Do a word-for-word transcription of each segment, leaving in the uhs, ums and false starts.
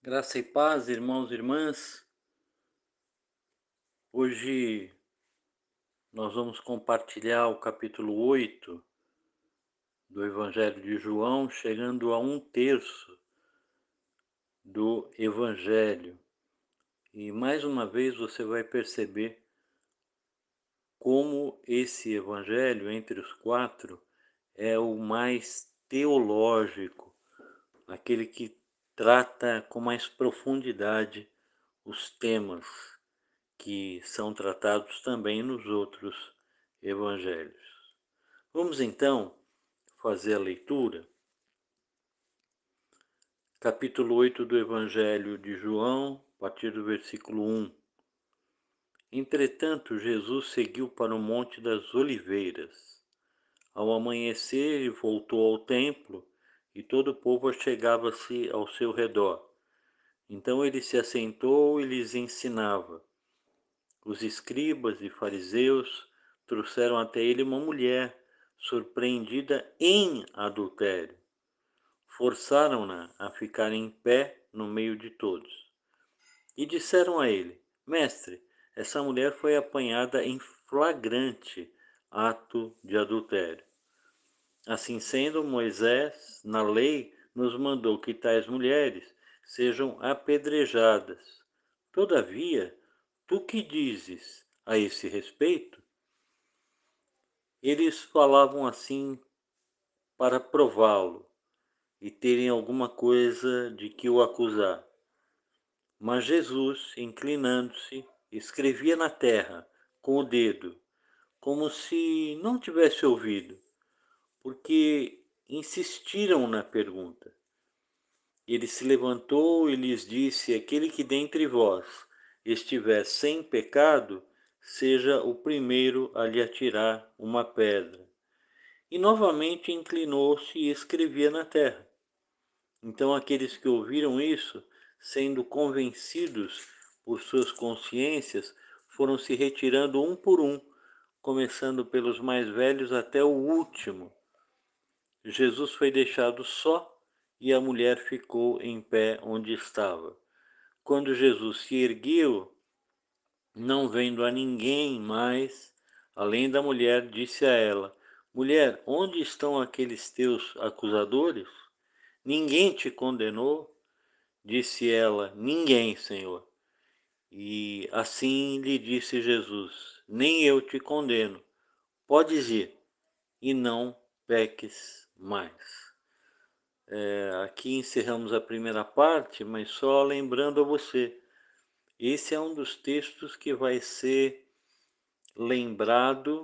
Graça e paz, irmãos e irmãs. Hoje nós vamos compartilhar o capítulo oito do Evangelho de João, chegando a um terço do Evangelho. E mais uma vez você vai perceber como esse Evangelho, entre os quatro, é o mais teológico, aquele que trata com mais profundidade os temas que são tratados também nos outros evangelhos. Vamos então fazer a leitura. Capítulo oito do Evangelho de João, a partir do versículo um. Entretanto, Jesus seguiu para o Monte das Oliveiras. Ao amanhecer, voltou ao templo, e todo o povo chegava-se ao seu redor. Então ele se assentou e lhes ensinava. Os escribas e fariseus trouxeram até ele uma mulher surpreendida em adultério. Forçaram-na a ficar em pé no meio de todos. E disseram a ele: Mestre, essa mulher foi apanhada em flagrante ato de adultério. Assim sendo, Moisés, na lei, nos mandou que tais mulheres sejam apedrejadas. Todavia, tu que dizes a esse respeito? Eles falavam assim para prová-lo e terem alguma coisa de que o acusar. Mas Jesus, inclinando-se, escrevia na terra com o dedo, como se não tivesse ouvido, porque insistiram na pergunta. Ele se levantou e lhes disse: Aquele que dentre vós estiver sem pecado, seja o primeiro a lhe atirar uma pedra. E novamente inclinou-se e escrevia na terra. Então aqueles que ouviram isso, sendo convencidos por suas consciências, foram se retirando um por um, começando pelos mais velhos até o último. Jesus foi deixado só e a mulher ficou em pé onde estava. Quando Jesus se ergueu, não vendo a ninguém mais, além da mulher, disse a ela: Mulher, onde estão aqueles teus acusadores? Ninguém te condenou? Disse ela: Ninguém, Senhor. E assim lhe disse Jesus: Nem eu te condeno. Podes ir e não peques mais. É, aqui encerramos a primeira parte, mas só lembrando a você, esse é um dos textos que vai ser lembrado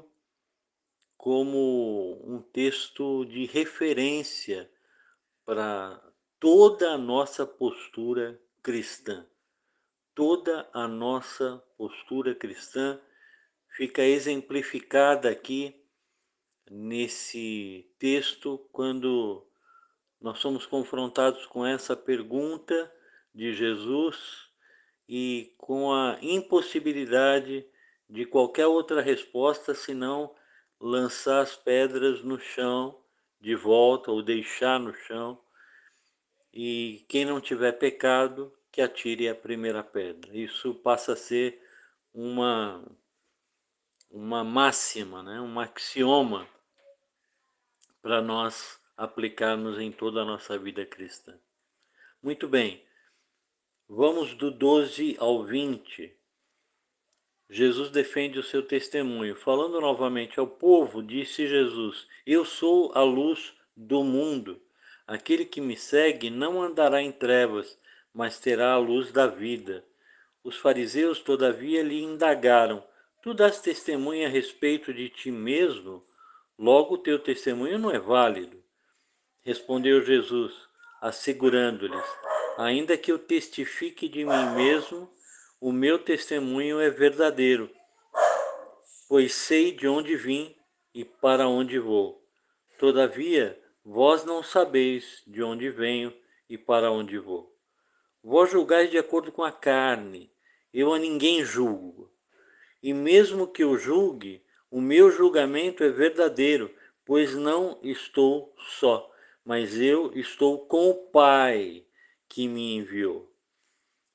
como um texto de referência para toda a nossa postura cristã. Toda a nossa postura cristã fica exemplificada aqui nesse texto quando nós somos confrontados com essa pergunta de Jesus e com a impossibilidade de qualquer outra resposta senão lançar as pedras no chão de volta ou deixar no chão, e quem não tiver pecado que atire a primeira pedra. Isso passa a ser uma uma máxima, né? Um axioma para nós aplicarmos em toda a nossa vida cristã. Muito bem, vamos do doze ao vinte. Jesus defende o seu testemunho. Falando novamente ao povo, disse Jesus: Eu sou a luz do mundo. Aquele que me segue não andará em trevas, mas terá a luz da vida. Os fariseus, todavia, lhe indagaram: Tu dás testemunho a respeito de ti mesmo? Logo, o teu testemunho não é válido. Respondeu Jesus, assegurando-lhes: Ainda que eu testifique de mim mesmo, o meu testemunho é verdadeiro, pois sei de onde vim e para onde vou. Todavia, vós não sabeis de onde venho e para onde vou. Vós julgais de acordo com a carne, eu a ninguém julgo. E mesmo que eu julgue, o meu julgamento é verdadeiro, pois não estou só, mas eu estou com o Pai que me enviou.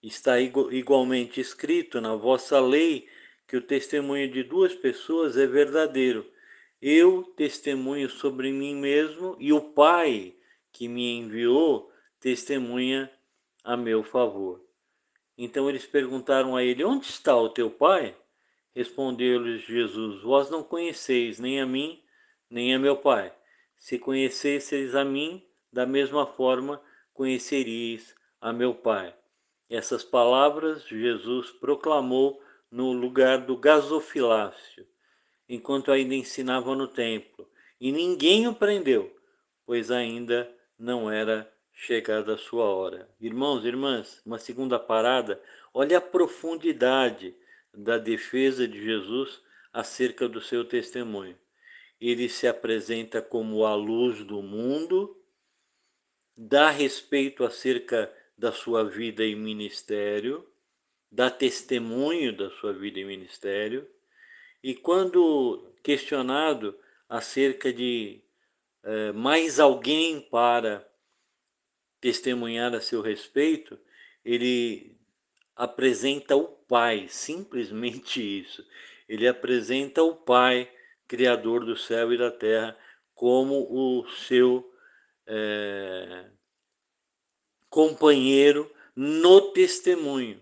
Está igualmente escrito na vossa lei que o testemunho de duas pessoas é verdadeiro. Eu testemunho sobre mim mesmo e o Pai que me enviou testemunha a meu favor. Então eles perguntaram a ele: onde está o teu Pai? Respondeu-lhes Jesus: vós não conheceis nem a mim, nem a meu Pai. Se conhecesseis a mim, da mesma forma conheceríeis a meu Pai. Essas palavras Jesus proclamou no lugar do gasofilácio, enquanto ainda ensinava no templo, e ninguém o prendeu, pois ainda não era chegada a sua hora. Irmãos e irmãs, uma segunda parada, olha a profundidade da defesa de Jesus acerca do seu testemunho. Ele se apresenta como a luz do mundo, dá respeito acerca da sua vida e ministério, dá testemunho da sua vida e ministério, e quando questionado acerca de eh, mais alguém para testemunhar a seu respeito, ele apresenta o Pai, simplesmente isso. Ele apresenta o Pai, Criador do céu e da terra, como o seu é, companheiro no testemunho.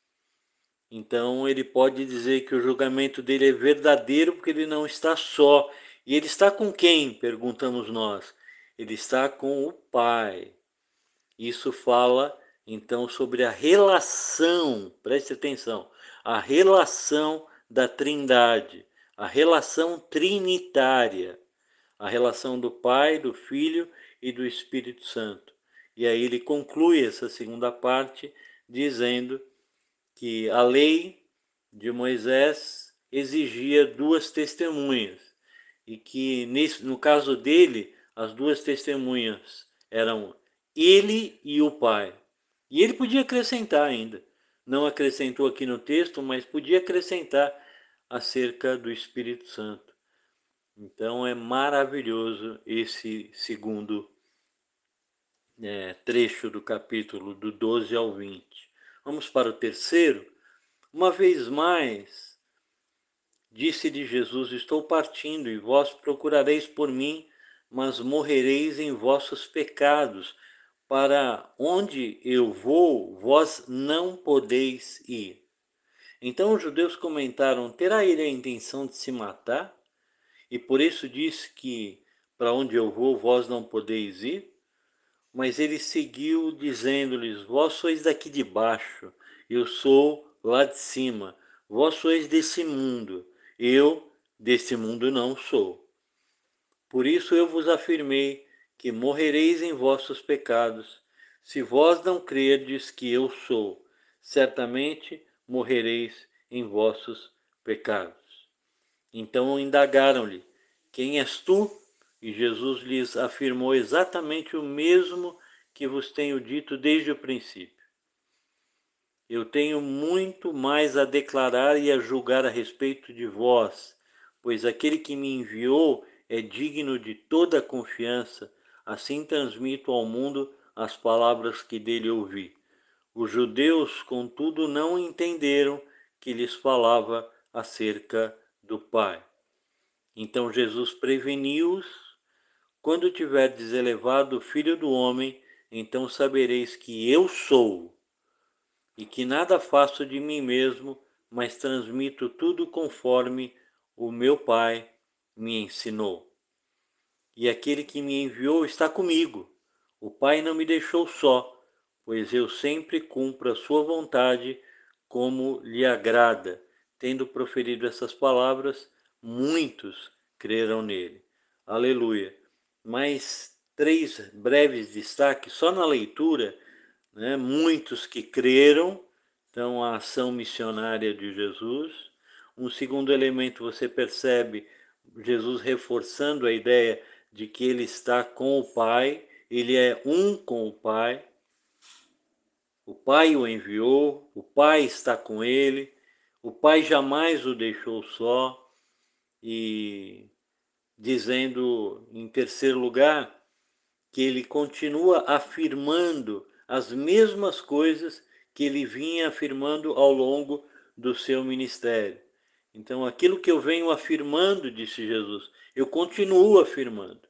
Então ele pode dizer que o julgamento dele é verdadeiro porque ele não está só. E ele está com quem? Perguntamos nós. Ele está com o Pai. Isso fala então sobre a relação, preste atenção, a relação da Trindade, a relação trinitária, a relação do Pai, do Filho e do Espírito Santo. E aí ele conclui essa segunda parte dizendo que a lei de Moisés exigia duas testemunhas e que no caso dele as duas testemunhas eram ele e o Pai. E ele podia acrescentar ainda, não acrescentou aqui no texto, mas podia acrescentar acerca do Espírito Santo. Então é maravilhoso esse segundo é, trecho do capítulo do doze ao vinte. Vamos para o terceiro. Uma vez mais, disse-lhe Jesus: estou partindo, e vós procurareis por mim, mas morrereis em vossos pecados. Para onde eu vou, vós não podeis ir. Então os judeus comentaram: terá ele a intenção de se matar? E por isso disse que para onde eu vou, vós não podeis ir? Mas ele seguiu dizendo-lhes: vós sois daqui de baixo, eu sou lá de cima. Vós sois desse mundo, eu desse mundo não sou. Por isso eu vos afirmei que morrereis em vossos pecados. Se vós não crerdes que eu sou, certamente morrereis em vossos pecados. Então indagaram-lhe: quem és tu? E Jesus lhes afirmou exatamente o mesmo que vos tenho dito desde o princípio. Eu tenho muito mais a declarar e a julgar a respeito de vós, pois aquele que me enviou é digno de toda a confiança. Assim transmito ao mundo as palavras que dele ouvi. Os judeus, contudo, não entenderam que lhes falava acerca do Pai. Então Jesus preveniu-os: quando tiverdes elevado o Filho do Homem, então sabereis que eu sou, e que nada faço de mim mesmo, mas transmito tudo conforme o meu Pai me ensinou. E aquele que me enviou está comigo. O Pai não me deixou só, pois eu sempre cumpro a sua vontade como lhe agrada. Tendo proferido essas palavras, muitos creram nele. Aleluia. Mais três breves destaques só na leitura, né? Muitos que creram, então a ação missionária de Jesus. Um segundo elemento, você percebe Jesus reforçando a ideia de que ele está com o Pai, ele é um com o Pai. O Pai o enviou, o Pai está com ele, o Pai jamais o deixou só. E dizendo, em terceiro lugar, que ele continua afirmando as mesmas coisas que ele vinha afirmando ao longo do seu ministério. Então, aquilo que eu venho afirmando, disse Jesus, eu continuo afirmando.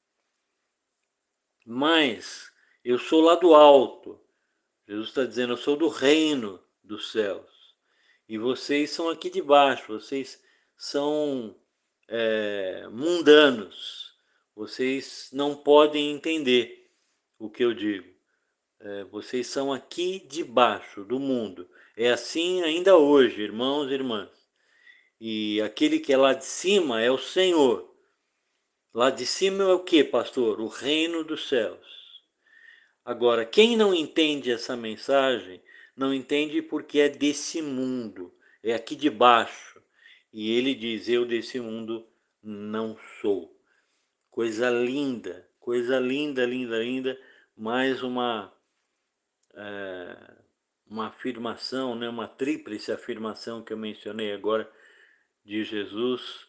Mas eu sou lá do alto. Jesus está dizendo, eu sou do reino dos céus. E vocês são aqui de baixo, vocês são é, mundanos. Vocês não podem entender o que eu digo. É, vocês são aqui de baixo do mundo. É assim ainda hoje, irmãos e irmãs. E aquele que é lá de cima é o Senhor. Lá de cima é o que, pastor? O reino dos céus. Agora, quem não entende essa mensagem, não entende porque é desse mundo, é aqui de baixo. E ele diz, eu desse mundo não sou. Coisa linda, coisa linda, linda, linda. Mais uma, é, uma afirmação, né? Uma tríplice afirmação que eu mencionei agora de Jesus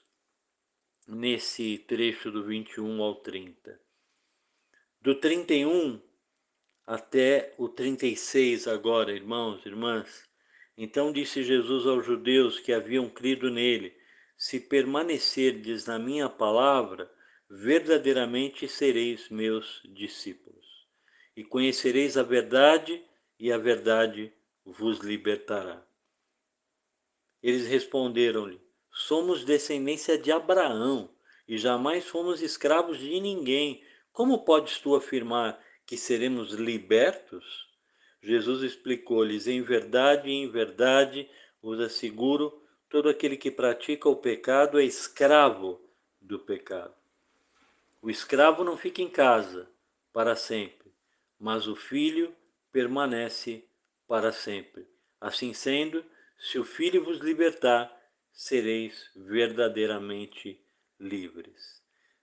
nesse trecho do vinte e um ao trinta. Do trinta e um até o trinta e seis agora, irmãos e irmãs. Então disse Jesus aos judeus que haviam crido nele, se permanecerdes na minha palavra, verdadeiramente sereis meus discípulos. E conhecereis a verdade, e a verdade vos libertará. Eles responderam-lhe, somos descendência de Abraão, e jamais fomos escravos de ninguém. Como podes tu afirmar que seremos libertos? Jesus explicou-lhes, em verdade, em verdade, vos asseguro, todo aquele que pratica o pecado é escravo do pecado. O escravo não fica em casa para sempre, mas o filho permanece para sempre. Assim sendo, se o filho vos libertar, sereis verdadeiramente livres.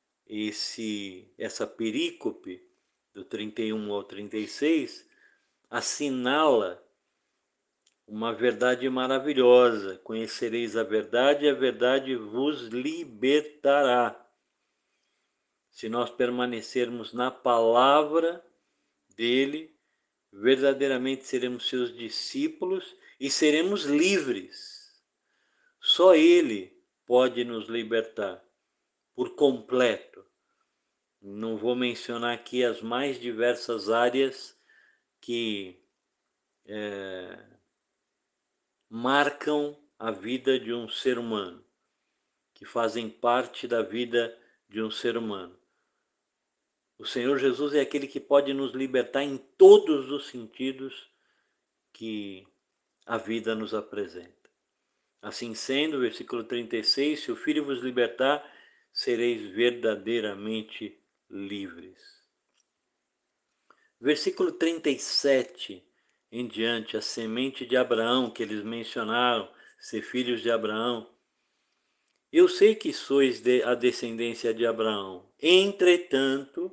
Esse, essa perícope, do trinta e um ao trinta e seis, assinala uma verdade maravilhosa. Conhecereis a verdade e a verdade vos libertará. Se nós permanecermos na palavra dele, verdadeiramente seremos seus discípulos e seremos livres. Só ele pode nos libertar por completo. Não vou mencionar aqui as mais diversas áreas que é, marcam a vida de um ser humano, que fazem parte da vida de um ser humano. O Senhor Jesus é aquele que pode nos libertar em todos os sentidos que a vida nos apresenta. Assim sendo, versículo trinta e seis, se o Filho vos libertar, sereis verdadeiramente livres. Versículo trinta e sete em diante, a semente de Abraão, que eles mencionaram, ser filhos de Abraão. Eu sei que sois de, a descendência de Abraão, entretanto,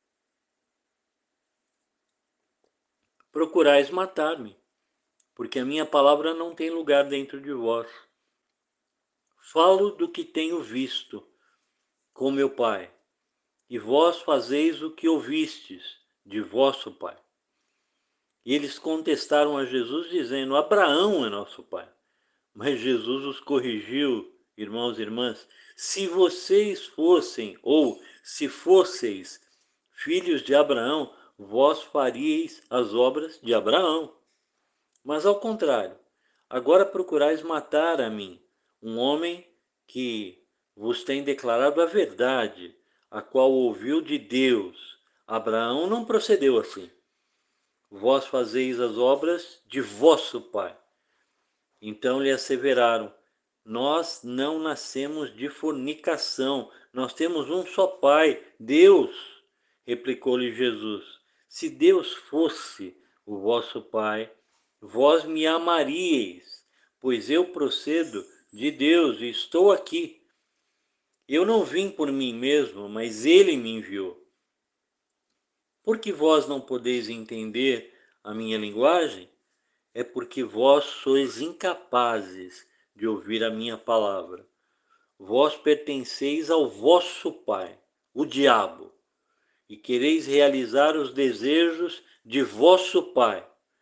procurais matar-me, porque a minha palavra não tem lugar dentro de vós. Falo do que tenho visto com meu pai, e vós fazeis o que ouvistes de vosso pai. E eles contestaram a Jesus, dizendo, Abraão é nosso pai. Mas Jesus os corrigiu, irmãos e irmãs, se vocês fossem, ou se fosseis filhos de Abraão, vós faríeis as obras de Abraão. Mas ao contrário, agora procurais matar a mim, um homem que vos tem declarado a verdade, a qual ouviu de Deus. Abraão não procedeu assim. Vós fazeis as obras de vosso pai. Então lhe asseveraram, nós não nascemos de fornicação, nós temos um só pai, Deus. Replicou-lhe Jesus, se Deus fosse o vosso pai, vós me amaríeis, pois eu procedo de Deus e estou aqui. Eu não vim por mim mesmo, mas ele me enviou. Porque vós não podeis entender a minha linguagem? É porque vós sois incapazes de ouvir a minha palavra. Vós pertenceis ao vosso pai, o diabo, e quereis realizar os desejos de vosso pai.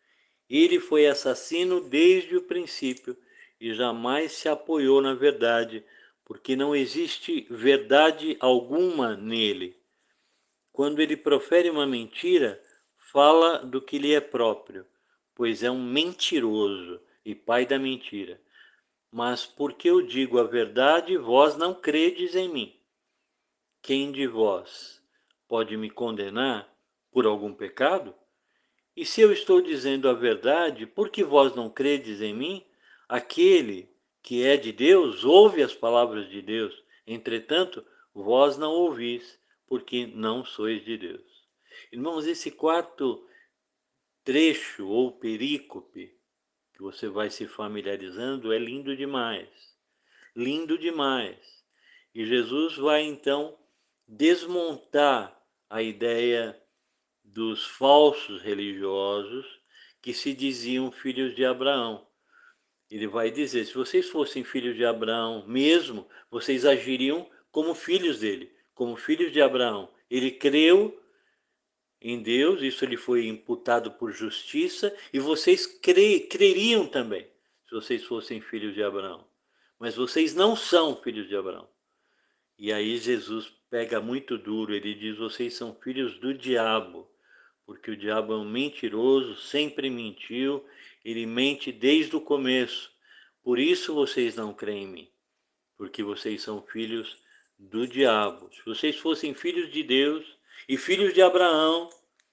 Ele foi assassino desde o princípio e jamais se apoiou na verdade, porque não existe verdade alguma nele. Quando ele profere uma mentira, fala do que lhe é próprio, pois é um mentiroso e pai da mentira. Mas porque eu digo a verdade, vós não credes em mim. Quem de vós pode me condenar por algum pecado? E se eu estou dizendo a verdade, por que vós não credes em mim? Aquele que é de Deus ouve as palavras de Deus. Entretanto, vós não ouvis, porque não sois de Deus. Irmãos, esse quarto trecho ou perícope que você vai se familiarizando é lindo demais. Lindo demais. E Jesus vai então desmontar a ideia dos falsos religiosos que se diziam filhos de Abraão. Ele vai dizer: se vocês fossem filhos de Abraão mesmo, vocês agiriam como filhos dele, como filhos de Abraão. Ele creu em Deus, isso lhe foi imputado por justiça, e vocês cre creriam também, se vocês fossem filhos de Abraão. Mas vocês não são filhos de Abraão. E aí Jesus pega muito duro, ele diz: vocês são filhos do diabo, porque o diabo é um mentiroso, sempre mentiu, ele mente desde o começo. Por isso vocês não creem em mim, porque vocês são filhos do diabo. Se vocês fossem filhos de Deus e filhos de Abraão,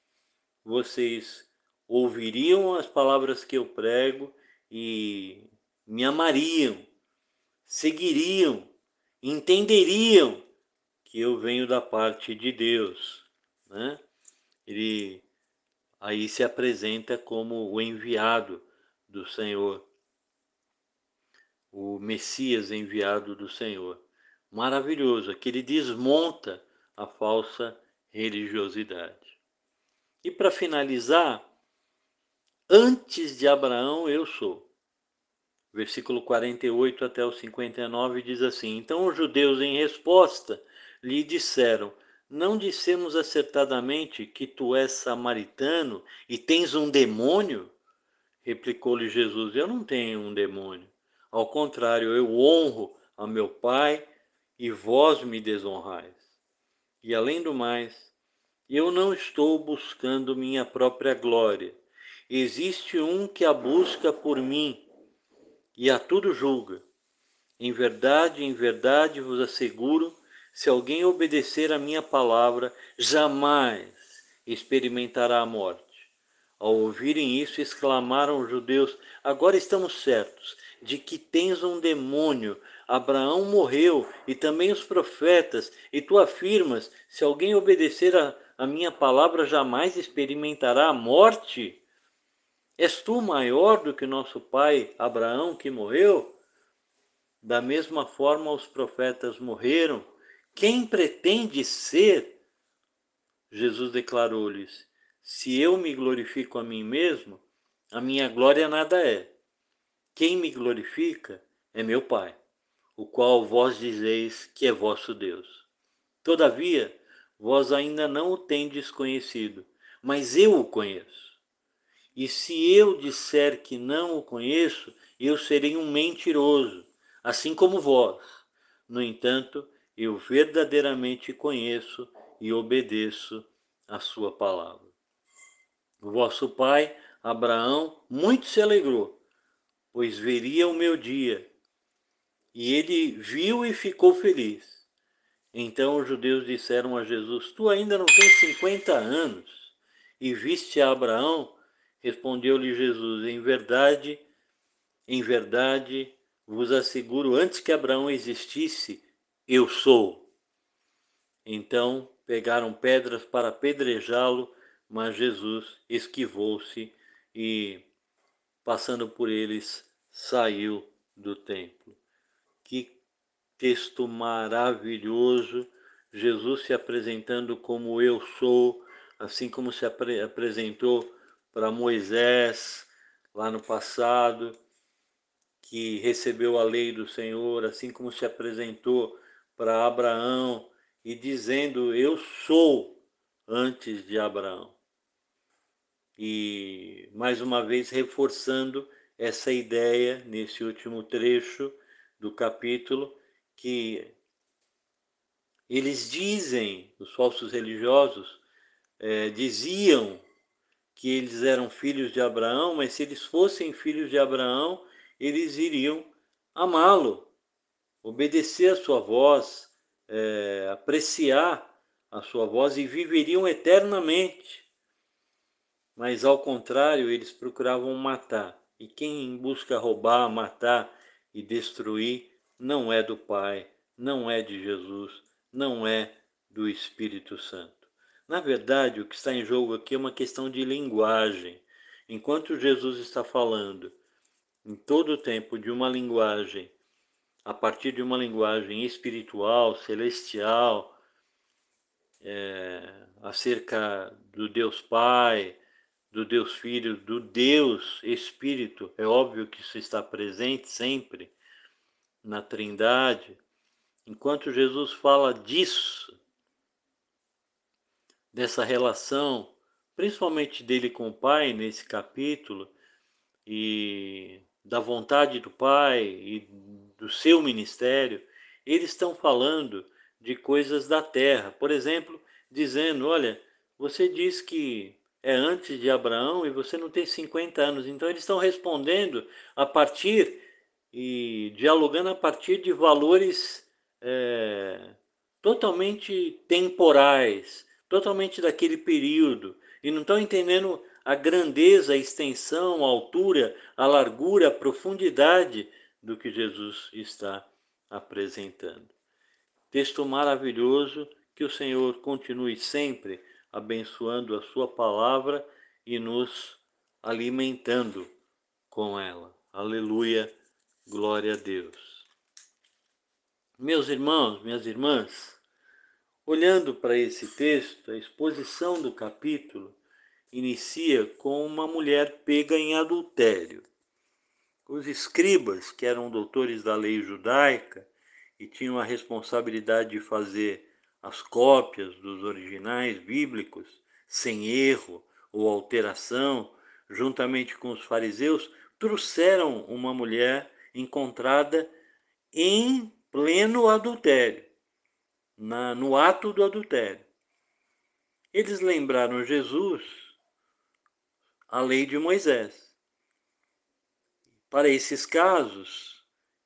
vocês ouviriam as palavras que eu prego e me amariam, seguiriam, entenderiam que eu venho da parte de Deus, né? Ele aí se apresenta como o enviado do Senhor, o Messias enviado do Senhor. Maravilhoso, que ele desmonta a falsa religiosidade. E para finalizar, antes de Abraão eu sou. Versículo quarenta e oito até o cinquenta e nove diz assim: então os judeus, em resposta, lhe disseram: não dissemos acertadamente que tu és samaritano e tens um demônio? Replicou-lhe Jesus: eu não tenho um demônio. Ao contrário, eu honro a meu Pai e vós me desonrais. E além do mais, eu não estou buscando minha própria glória. Existe um que a busca por mim e a tudo julga. Em verdade, em verdade vos asseguro, se alguém obedecer a minha palavra, jamais experimentará a morte. Ao ouvirem isso, exclamaram os judeus: agora estamos certos de que tens um demônio. Abraão morreu e também os profetas, e tu afirmas: se alguém obedecer a, a minha palavra, jamais experimentará a morte? És tu maior do que nosso pai Abraão, que morreu? Da mesma forma, os profetas morreram. Quem pretende ser? Jesus declarou-lhes: se eu me glorifico a mim mesmo, a minha glória nada é. Quem me glorifica é meu Pai, o qual vós dizeis que é vosso Deus. Todavia, vós ainda não o tendes conhecido, mas eu o conheço. E se eu disser que não o conheço, eu serei um mentiroso, assim como vós. No entanto, eu verdadeiramente conheço e obedeço a sua palavra. O vosso pai, Abraão, muito se alegrou, pois veria o meu dia. E ele viu e ficou feliz. Então os judeus disseram a Jesus: tu ainda não tens cinquenta anos e viste a Abraão? Respondeu-lhe Jesus: em verdade, em verdade, vos asseguro, antes que Abraão existisse, eu sou. Então pegaram pedras para apedrejá-lo, mas Jesus esquivou-se e, passando por eles, saiu do templo. Que texto maravilhoso! Jesus se apresentando como eu sou, assim como se apre apresentou para Moisés lá no passado, que recebeu a lei do Senhor, assim como se apresentou para Abraão, e dizendo: eu sou antes de Abraão. E, mais uma vez, reforçando essa ideia, nesse último trecho do capítulo, que eles dizem, os falsos religiosos, é, diziam que eles eram filhos de Abraão, mas se eles fossem filhos de Abraão, eles iriam amá-lo, obedecer a sua voz, é, apreciar a sua voz e viveriam eternamente. Mas, ao contrário, eles procuravam matar. E quem busca roubar, matar e destruir não é do Pai, não é de Jesus, não é do Espírito Santo. Na verdade, o que está em jogo aqui é uma questão de linguagem. Enquanto Jesus está falando em todo o tempo de uma linguagem, a partir de uma linguagem espiritual, celestial, é, acerca do Deus Pai, do Deus Filho, do Deus Espírito, é óbvio que isso está presente sempre na Trindade. Enquanto Jesus fala disso, dessa relação, principalmente dele com o Pai nesse capítulo, e da vontade do Pai e do seu ministério, eles estão falando de coisas da terra. Por exemplo, dizendo, olha, você diz que é antes de Abraão e você não tem cinquenta anos. Então eles estão respondendo a partir e dialogando a partir de valores é, totalmente temporais, totalmente daquele período, e não estão entendendo a grandeza, a extensão, a altura, a largura, a profundidade do que Jesus está apresentando. Texto maravilhoso, que o Senhor continue sempre abençoando a sua palavra e nos alimentando com ela. Aleluia, glória a Deus. Meus irmãos, minhas irmãs, olhando para esse texto, a exposição do capítulo inicia com uma mulher pega em adultério. Os escribas, que eram doutores da lei judaica e tinham a responsabilidade de fazer as cópias dos originais bíblicos, sem erro ou alteração, juntamente com os fariseus, trouxeram uma mulher encontrada em pleno adultério, na, no ato do adultério. Eles lembraram Jesus a lei de Moisés. Para esses casos,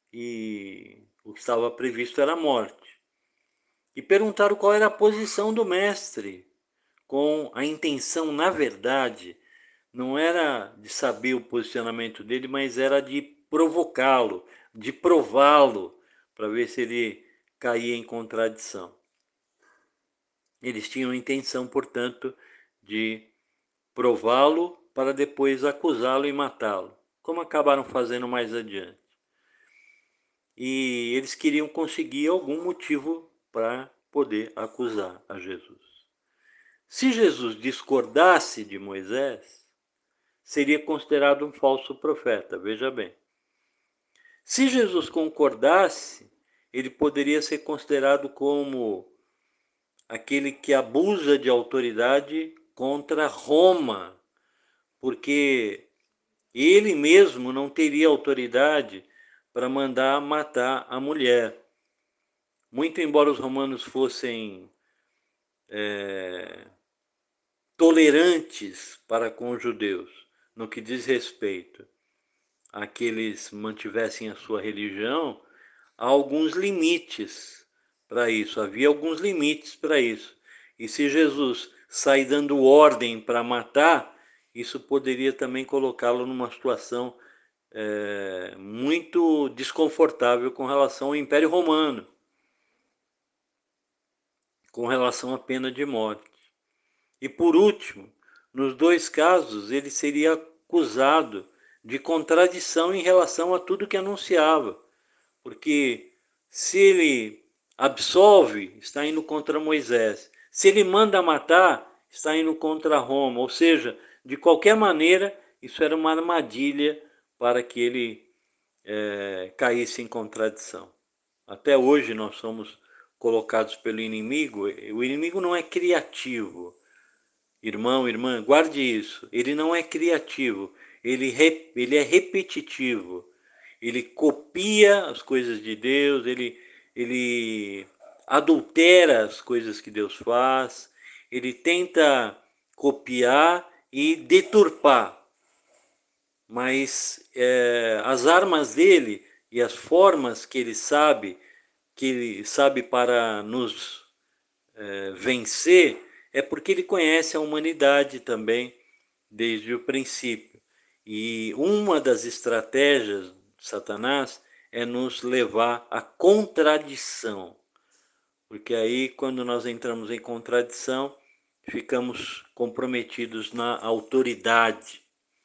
e o que estava previsto era a morte. E perguntaram qual era a posição do mestre, com a intenção, na verdade, não era de saber o posicionamento dele, mas era de provocá-lo, de prová-lo, para ver se ele caía em contradição. Eles tinham a intenção, portanto, de prová-lo para depois acusá-lo e matá-lo, como acabaram fazendo mais adiante. E eles queriam conseguir algum motivo para poder acusar a Jesus. Se Jesus discordasse de Moisés, seria considerado um falso profeta, veja bem. Se Jesus concordasse, ele poderia ser considerado como aquele que abusa de autoridade contra Roma, porque ele mesmo não teria autoridade para mandar matar a mulher. Muito embora os romanos fossem é, tolerantes para com os judeus, no que diz respeito a que eles mantivessem a sua religião, há alguns limites para isso, havia alguns limites para isso. E se Jesus sai dando ordem para matar, isso poderia também colocá-lo numa situação é, muito desconfortável com relação ao Império Romano, com relação à pena de morte. E por último, nos dois casos, ele seria acusado de contradição em relação a tudo que anunciava, porque se ele absolve, está indo contra Moisés. Se ele manda matar, está indo contra Roma. Ou seja, de qualquer maneira, isso era uma armadilha para que ele é, caísse em contradição. Até hoje nós somos colocados pelo inimigo. O inimigo não é criativo. Irmão, irmã, guarde isso. Ele não é criativo, ele, re, ele é repetitivo. Ele copia as coisas de Deus, ele, ele adultera as coisas que Deus faz, ele tenta copiar e deturpar. Mas é, as armas dele e as formas que ele sabe, que ele sabe para nos é, vencer, é porque ele conhece a humanidade também desde o princípio. E uma das estratégias de Satanás é nos levar à contradição. Porque aí, quando nós entramos em contradição, ficamos comprometidos na autoridade.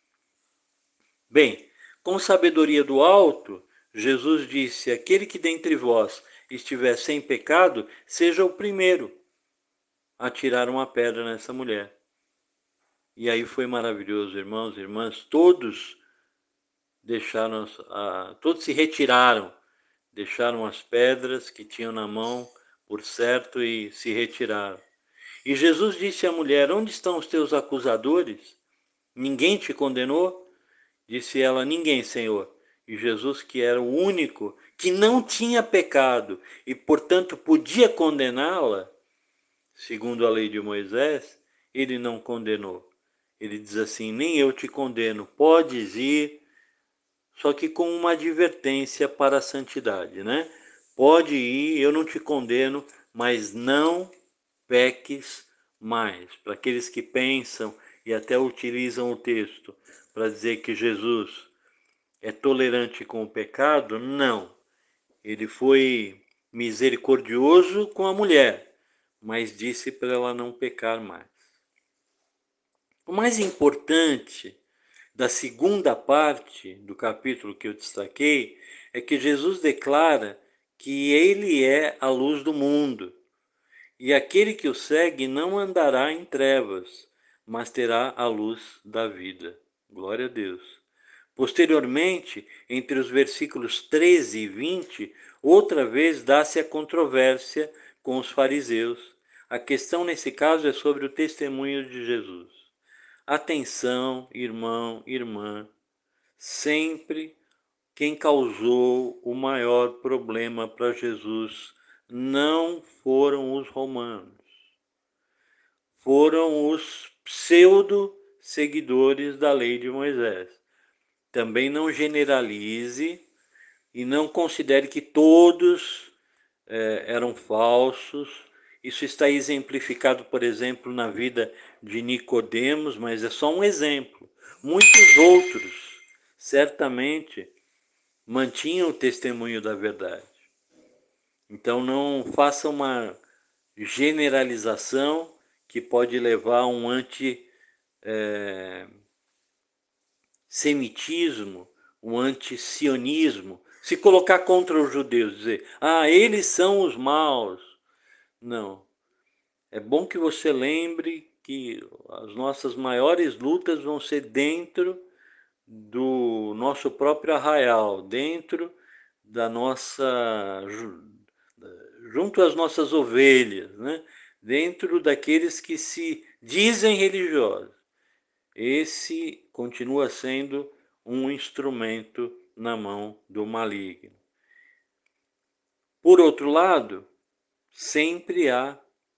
Bem, com sabedoria do alto, Jesus disse: aquele que dentre vós estiver sem pecado, seja o primeiro a tirar uma pedra nessa mulher. E aí foi maravilhoso, irmãos e irmãs, todos deixaram, a, todos se retiraram, deixaram as pedras que tinham na mão, por certo, e se retiraram. E Jesus disse à mulher: onde estão os teus acusadores? Ninguém te condenou? Disse ela: ninguém, Senhor. E Jesus, que era o único que não tinha pecado e, portanto, podia condená-la, segundo a lei de Moisés, ele não condenou. Ele diz assim: nem eu te condeno, podes ir, só que com uma advertência para a santidade, né? Pode ir, eu não te condeno, mas não peques mais. Para aqueles que pensam e até utilizam o texto para dizer que Jesus é tolerante com o pecado, não. Ele foi misericordioso com a mulher, mas disse para ela não pecar mais. O mais importante da segunda parte do capítulo que eu destaquei é que Jesus declara que ele é a luz do mundo e aquele que o segue não andará em trevas, mas terá a luz da vida. Glória a Deus. Posteriormente, entre os versículos treze e vinte, outra vez dá-se a controvérsia com os fariseus. A questão nesse caso é sobre o testemunho de Jesus. Atenção, irmão, irmã, sempre quem causou o maior problema para Jesus não foram os romanos, foram os pseudo-seguidores da lei de Moisés. Também não generalize e não considere que todos é, eram falsos. Isso está exemplificado, por exemplo, na vida de Nicodemos, mas é só um exemplo. Muitos outros, certamente, mantinham o testemunho da verdade. Então não faça uma generalização que pode levar a um anti-semitismo, um anti-sionismo, se colocar contra os judeus, dizer, ah, eles são os maus. Não. É bom que você lembre que as nossas maiores lutas vão ser dentro do nosso próprio arraial, dentro da nossa, junto às nossas ovelhas, né? Dentro daqueles que se dizem religiosos. Esse continua sendo um instrumento na mão do maligno. Por outro lado, sempre há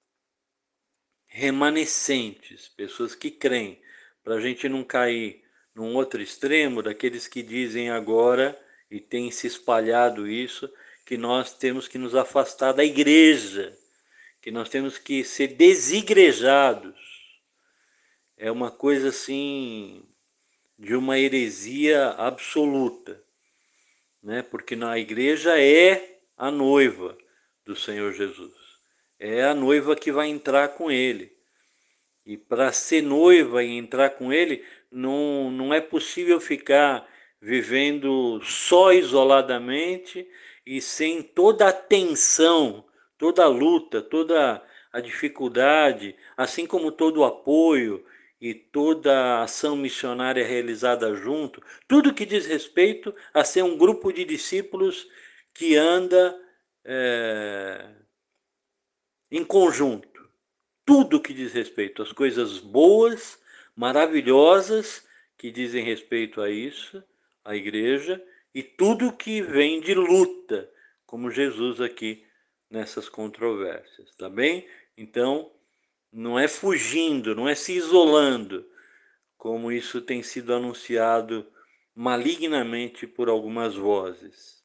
remanescentes, pessoas que creem, para a gente não cair num outro extremo, daqueles que dizem agora, e tem se espalhado isso, que nós temos que nos afastar da igreja, que nós temos que ser desigrejados. É uma coisa assim, de uma heresia absoluta, né? Porque na igreja é a noiva do Senhor Jesus, é a noiva que vai entrar com ele. E para ser noiva e entrar com ele, não, não é possível ficar vivendo só isoladamente e sem toda a tensão, toda a luta, toda a dificuldade, assim como todo o apoio e toda a ação missionária realizada junto, tudo que diz respeito a ser um grupo de discípulos que anda é, em conjunto. tudo que diz respeito às coisas boas, maravilhosas, que dizem respeito a isso, a igreja, e tudo que vem de luta, como Jesus aqui nessas controvérsias, tá bem? Então, não é fugindo, não é se isolando, como isso tem sido anunciado malignamente por algumas vozes.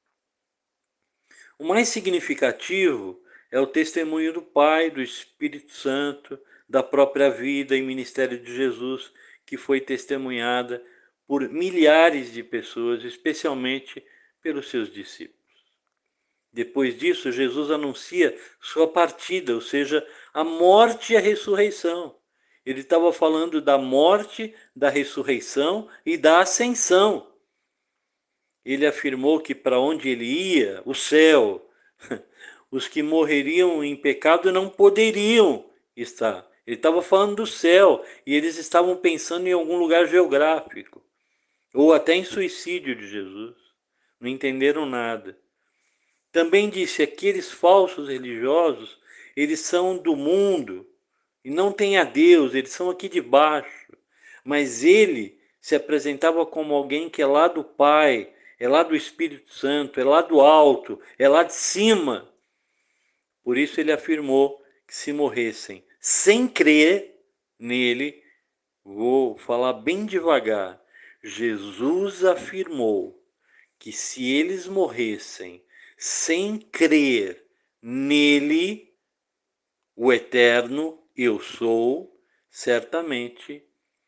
O mais significativo é o testemunho do Pai, do Espírito Santo, da própria vida e ministério de Jesus, que foi testemunhada por milhares de pessoas, especialmente pelos seus discípulos. Depois disso, Jesus anuncia sua partida, ou seja, a morte e a ressurreição. Ele estava falando da morte, da ressurreição e da ascensão. Ele afirmou que para onde ele ia, o céu, os que morreriam em pecado não poderiam estar. Ele estava falando do céu e eles estavam pensando em algum lugar geográfico, ou até em suicídio de Jesus. Não entenderam nada. Também disse: aqueles falsos religiosos, eles são do mundo e não têm a Deus, eles são aqui de baixo. Mas ele se apresentava como alguém que é lá do Pai, é lá do Espírito Santo, é lá do alto, é lá de cima. Por isso ele afirmou que se morressem sem crer nele, vou falar bem devagar, Jesus afirmou que se eles morressem sem crer nele, o eterno eu sou, certamente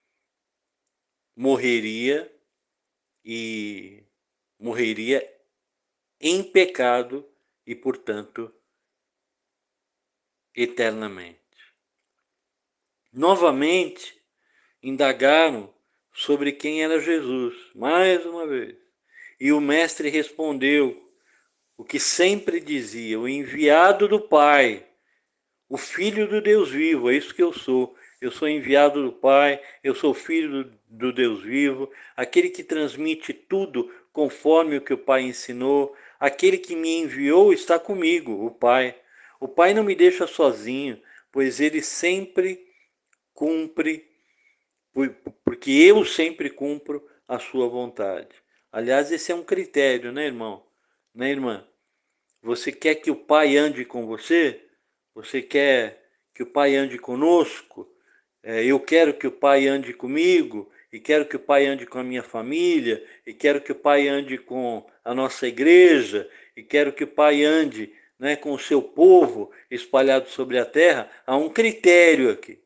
morreria e morreria em pecado e, portanto, eternamente. Novamente, indagaram sobre quem era Jesus, mais uma vez. E o mestre respondeu o que sempre dizia: o enviado do Pai, o Filho do Deus vivo, é isso que eu sou. Eu sou enviado do Pai, eu sou filho do, do Deus vivo, aquele que transmite tudo conforme o que o Pai ensinou, aquele que me enviou está comigo, o Pai. O Pai não me deixa sozinho, pois ele sempre cumpre, porque eu sempre cumpro a sua vontade. Aliás, esse é um critério, né, irmão? Né, irmã? Você quer que o Pai ande com você? Você quer que o Pai ande conosco? É, eu quero que o Pai ande comigo, e quero que o Pai ande com a minha família, e quero que o Pai ande com a nossa igreja, e quero que o Pai ande, né, com o seu povo espalhado sobre a terra. Há um critério aqui.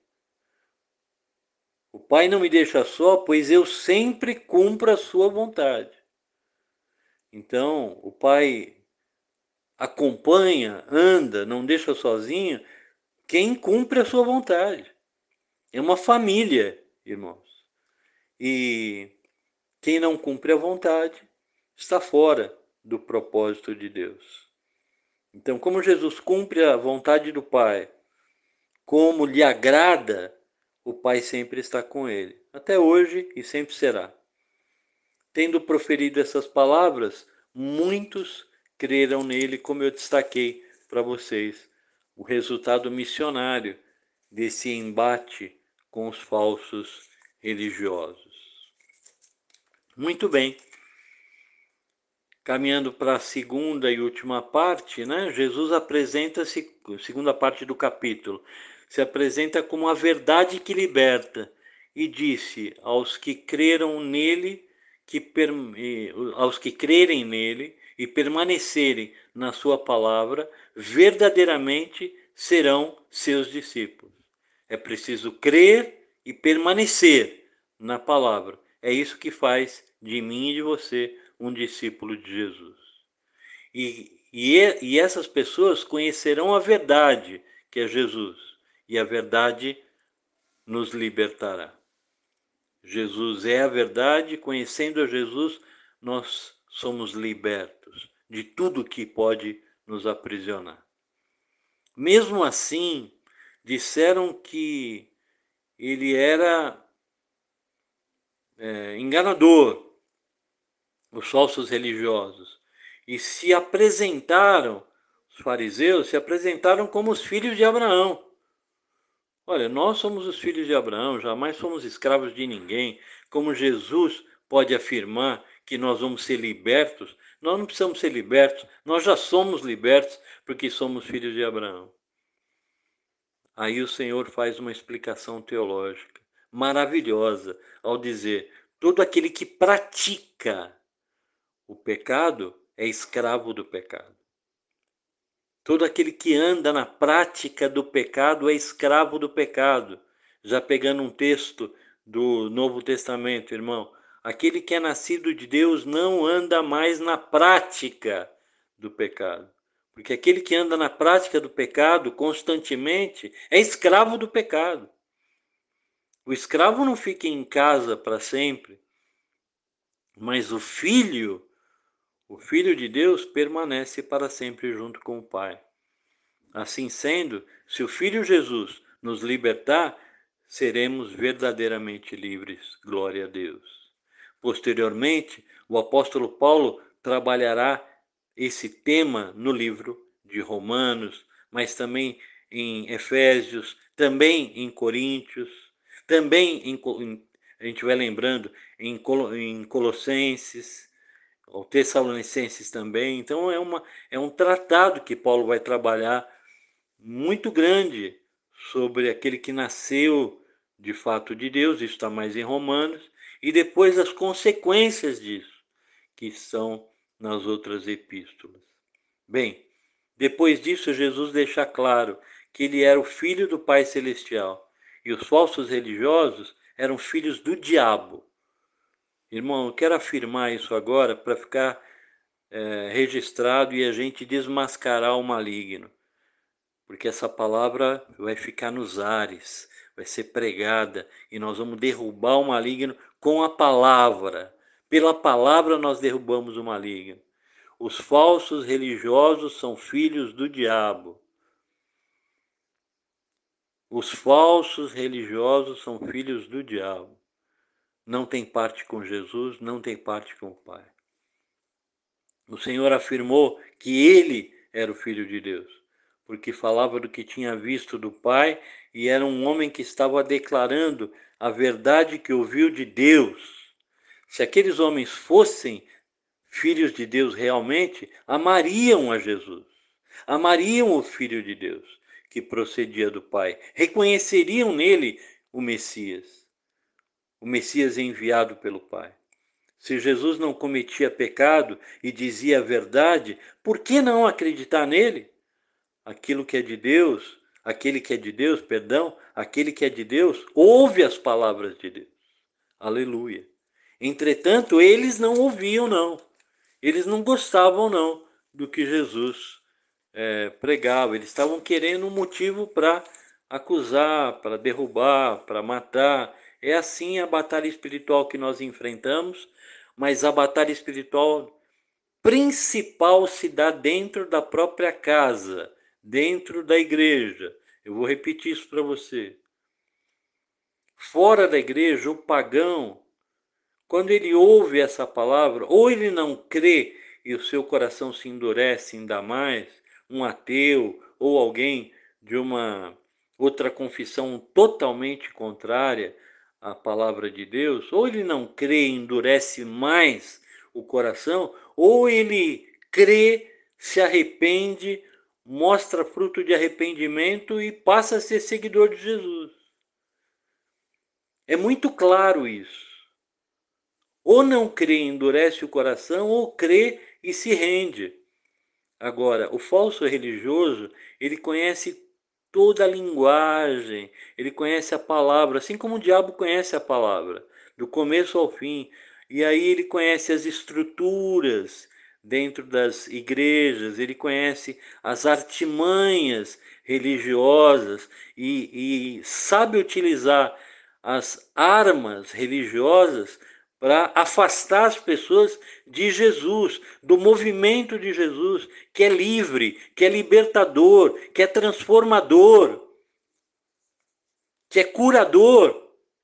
O Pai não me deixa só, pois eu sempre cumpro a sua vontade. Então, o Pai acompanha, anda, não deixa sozinho quem cumpre a sua vontade. É uma família, irmãos. E quem não cumpre a vontade está fora do propósito de Deus. Então, como Jesus cumpre a vontade do Pai, como lhe agrada, o Pai sempre está com ele, até hoje e sempre será. Tendo proferido essas palavras, muitos creram nele, como eu destaquei para vocês, o resultado missionário desse embate com os falsos religiosos. Muito bem. Caminhando para a segunda e última parte, né? Jesus apresenta-se, segunda parte do capítulo, se apresenta como a verdade que liberta, e disse aos que creram nele, que aos que crerem nele e permanecerem na sua palavra, verdadeiramente serão seus discípulos. É preciso crer e permanecer na palavra. É isso que faz de mim e de você um discípulo de Jesus. E, e, e essas pessoas conhecerão a verdade, que é Jesus, e a verdade nos libertará. Jesus é a verdade, conhecendo a Jesus, nós somos libertos de tudo que pode nos aprisionar. Mesmo assim, disseram que ele era é, enganador, os falsos religiosos, e se apresentaram, os fariseus se apresentaram como os filhos de Abraão. Olha, nós somos os filhos de Abraão, jamais fomos escravos de ninguém. Como Jesus pode afirmar que nós vamos ser libertos, nós não precisamos ser libertos, nós já somos libertos porque somos filhos de Abraão. Aí o Senhor faz uma explicação teológica maravilhosa ao dizer: todo aquele que pratica o pecado é escravo do pecado. Todo aquele que anda na prática do pecado é escravo do pecado. Já pegando um texto do Novo Testamento, irmão, aquele que é nascido de Deus não anda mais na prática do pecado. Porque aquele que anda na prática do pecado constantemente é escravo do pecado. O escravo não fica em casa para sempre, mas o filho, o filho de Deus permanece para sempre junto com o Pai. Assim sendo, se o Filho Jesus nos libertar, seremos verdadeiramente livres. Glória a Deus. Posteriormente, o apóstolo Paulo trabalhará esse tema no livro de Romanos, mas também em Efésios, também em Coríntios, também em, a gente vai lembrando, em, em Colossenses, ou Tessalonicenses também. Então é, uma, é um tratado que Paulo vai trabalhar muito grande sobre aquele que nasceu de fato de Deus, isso está mais em Romanos, e depois as consequências disso, que são nas outras epístolas. Bem, depois disso, Jesus deixa claro que ele era o filho do Pai Celestial e os falsos religiosos eram filhos do diabo. Irmão, eu quero afirmar isso agora para ficar é, registrado e a gente desmascarar o maligno. Porque essa palavra vai ficar nos ares, vai ser pregada e nós vamos derrubar o maligno com a palavra. Pela palavra nós derrubamos o maligno. Os falsos religiosos são filhos do diabo. Os falsos religiosos são filhos do diabo. Não tem parte com Jesus, não tem parte com o Pai. O Senhor afirmou que ele era o Filho de Deus, porque falava do que tinha visto do Pai e era um homem que estava declarando a verdade que ouviu de Deus. Se aqueles homens fossem filhos de Deus realmente, amariam a Jesus, amariam o Filho de Deus, que procedia do Pai, reconheceriam nele o Messias, o Messias enviado pelo Pai. Se Jesus não cometia pecado e dizia a verdade, por que não acreditar nele? Aquilo que é de Deus, aquele que é de Deus, perdão, aquele que é de Deus, ouve as palavras de Deus. Aleluia. Entretanto, eles não ouviam, não. Eles não gostavam, não, do que Jesus é, pregava. Eles estavam querendo um motivo para acusar, para derrubar, para matar. É assim a batalha espiritual que nós enfrentamos, mas a batalha espiritual principal se dá dentro da própria casa, dentro da igreja. Eu vou repetir isso para você. Fora da igreja, o pagão, quando ele ouve essa palavra, ou ele não crê e o seu coração se endurece ainda mais, um ateu ou alguém de uma outra confissão totalmente contrária à palavra de Deus, ou ele não crê e endurece mais o coração, ou ele crê, se arrepende, mostra fruto de arrependimento e passa a ser seguidor de Jesus. É muito claro isso. Ou não crê e endurece o coração, ou crê e se rende. Agora, o falso religioso, ele conhece toda a linguagem, ele conhece a palavra, assim como o diabo conhece a palavra, do começo ao fim. E aí ele conhece as estruturas dentro das igrejas, ele conhece as artimanhas religiosas e, e sabe utilizar as armas religiosas para afastar as pessoas de Jesus, do movimento de Jesus, que é livre, que é libertador, que é transformador, que é curador.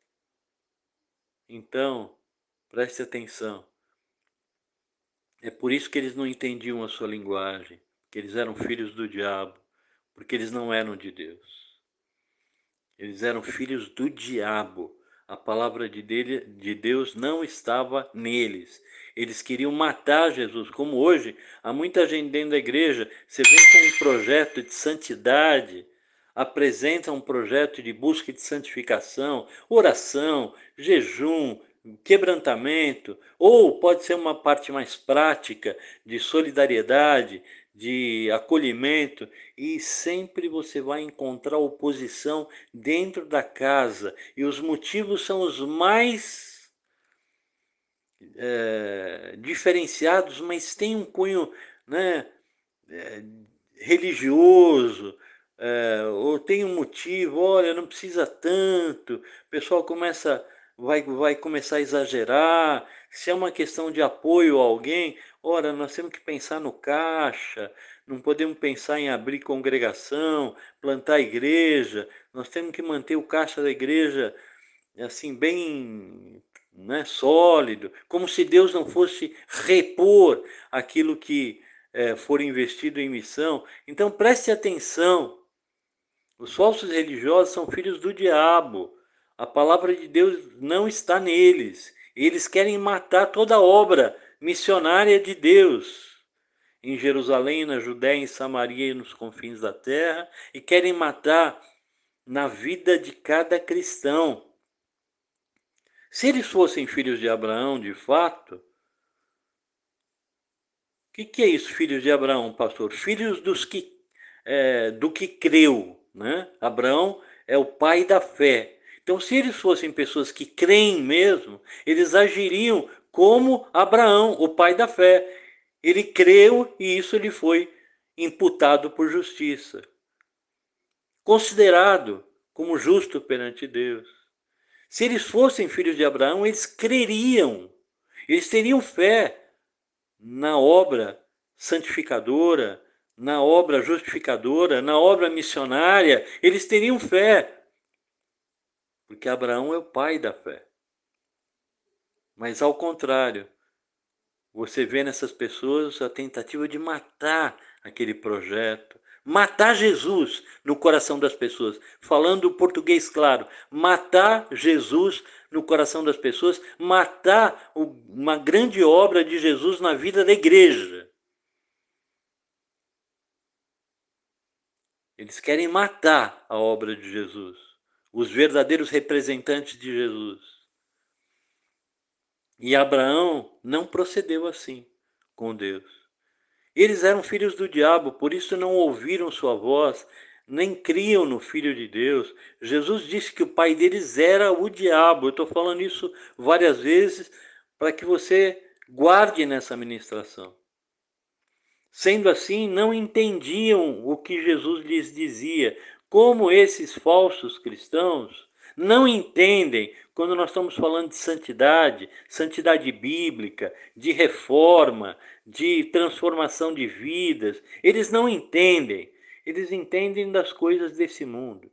Então, preste atenção. É por isso que eles não entendiam a sua linguagem, que eles eram filhos do diabo, porque eles não eram de Deus. Eles eram filhos do diabo. A palavra de, dele, de Deus não estava neles. Eles queriam matar Jesus, como hoje há muita gente dentro da igreja. Você vem com um projeto de santidade, apresenta um projeto de busca de santificação, oração, jejum, quebrantamento, ou pode ser uma parte mais prática de solidariedade, de acolhimento, e sempre você vai encontrar oposição dentro da casa, e os motivos são os mais é, diferenciados, mas tem um cunho, né, é, religioso, é, ou tem um motivo, olha, não precisa tanto, o pessoal começa, vai, vai começar a exagerar, se é uma questão de apoio a alguém, ora, nós temos que pensar no caixa, não podemos pensar em abrir congregação, plantar igreja, nós temos que manter o caixa da igreja assim, bem, né, sólido, como se Deus não fosse repor aquilo que é, for investido em missão. Então preste atenção, os falsos religiosos são filhos do diabo, a palavra de Deus não está neles, eles querem matar toda a obra missionária de Deus em Jerusalém, na Judéia, em Samaria e nos confins da terra, e querem matar na vida de cada cristão. Se eles fossem filhos de Abraão, de fato, o que, que é isso, filhos de Abraão, pastor? Filhos dos que, é, do que creu, né? Abraão é o pai da fé. Então, se eles fossem pessoas que creem mesmo, eles agiriam como Abraão, o pai da fé. Ele creu e isso lhe foi imputado por justiça, considerado como justo perante Deus. Se eles fossem filhos de Abraão, eles creriam, eles teriam fé na obra santificadora, na obra justificadora, na obra missionária, eles teriam fé, porque Abraão é o pai da fé. Mas ao contrário, você vê nessas pessoas a tentativa de matar aquele projeto, matar Jesus no coração das pessoas. Falando o português claro, matar Jesus no coração das pessoas, matar uma grande obra de Jesus na vida da igreja. Eles querem matar a obra de Jesus, os verdadeiros representantes de Jesus. E Abraão não procedeu assim com Deus. Eles eram filhos do diabo, por isso não ouviram sua voz, nem criam no Filho de Deus. Jesus disse que o pai deles era o diabo. Eu estou falando isso várias vezes para que você guarde nessa ministração. Sendo assim, não entendiam o que Jesus lhes dizia, como esses falsos cristãos não entendem quando nós estamos falando de santidade, santidade bíblica, de reforma, de transformação de vidas. Eles não entendem, eles entendem das coisas desse mundo,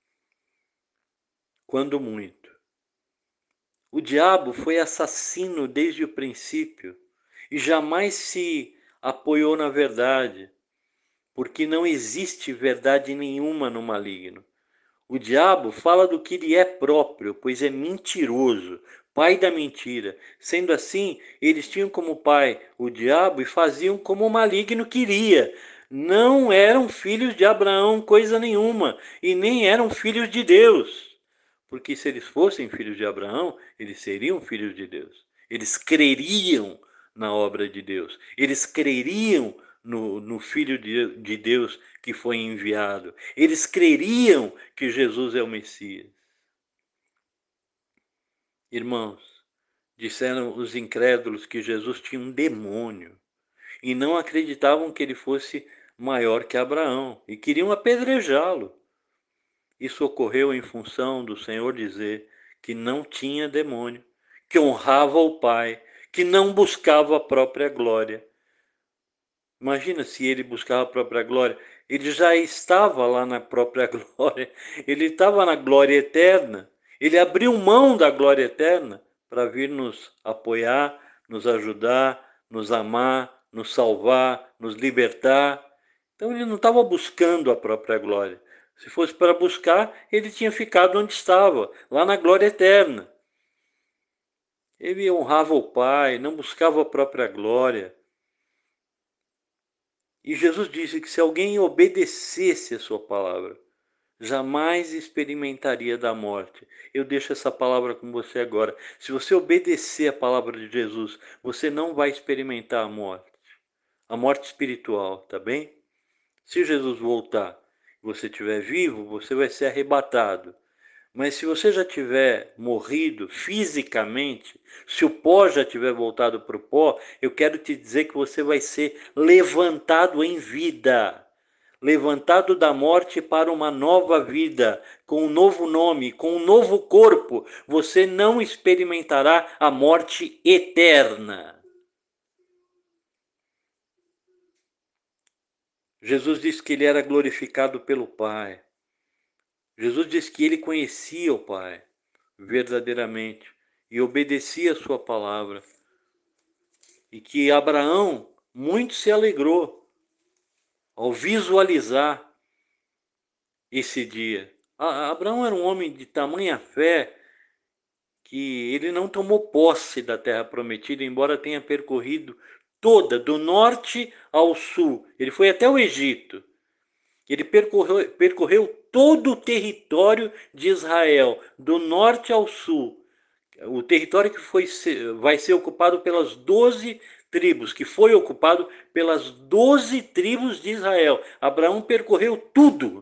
quando muito. O diabo foi assassino desde o princípio e jamais se apoiou na verdade, porque não existe verdade nenhuma no maligno. O diabo fala do que lhe é próprio, pois é mentiroso, pai da mentira. Sendo assim, eles tinham como pai o diabo e faziam como o maligno queria. Não eram filhos de Abraão coisa nenhuma, e nem eram filhos de Deus. Porque se eles fossem filhos de Abraão, eles seriam filhos de Deus. Eles creriam na obra de Deus. Eles creriam no, no Filho de, de Deus que foi enviado. Eles creriam que Jesus é o Messias. Irmãos, disseram os incrédulos que Jesus tinha um demônio e não acreditavam que ele fosse maior que Abraão e queriam apedrejá-lo. Isso ocorreu em função do Senhor dizer que não tinha demônio, que honrava o Pai, que não buscava a própria glória. Imagina se ele buscava a própria glória. Ele já estava lá na própria glória. Ele estava na glória eterna. Ele abriu mão da glória eterna para vir nos apoiar, nos ajudar, nos amar, nos salvar, nos libertar. Então ele não estava buscando a própria glória. Se fosse para buscar, ele tinha ficado onde estava, lá na glória eterna. Ele honrava o Pai, não buscava a própria glória. E Jesus disse que se alguém obedecesse a sua palavra, jamais experimentaria da morte. Eu deixo essa palavra com você agora. Se você obedecer a palavra de Jesus, você não vai experimentar a morte. A morte espiritual, tá bem? Se Jesus voltar e você estiver vivo, você vai ser arrebatado. Mas se você já tiver morrido fisicamente, se o pó já tiver voltado para o pó, eu quero te dizer que você vai ser levantado em vida. Levantado da morte para uma nova vida, com um novo nome, com um novo corpo. Você não experimentará a morte eterna. Jesus disse que ele era glorificado pelo Pai. Jesus disse que ele conhecia o Pai verdadeiramente e obedecia a sua palavra. E que Abraão muito se alegrou ao visualizar esse dia. Abraão era um homem de tamanha fé que ele não tomou posse da terra prometida, embora tenha percorrido toda, do norte ao sul. Ele foi até o Egito. Ele percorreu, percorreu todo o território de Israel, do norte ao sul. O território que foi, vai ser ocupado pelas doze tribos, que foi ocupado pelas doze tribos de Israel. Abraão percorreu tudo.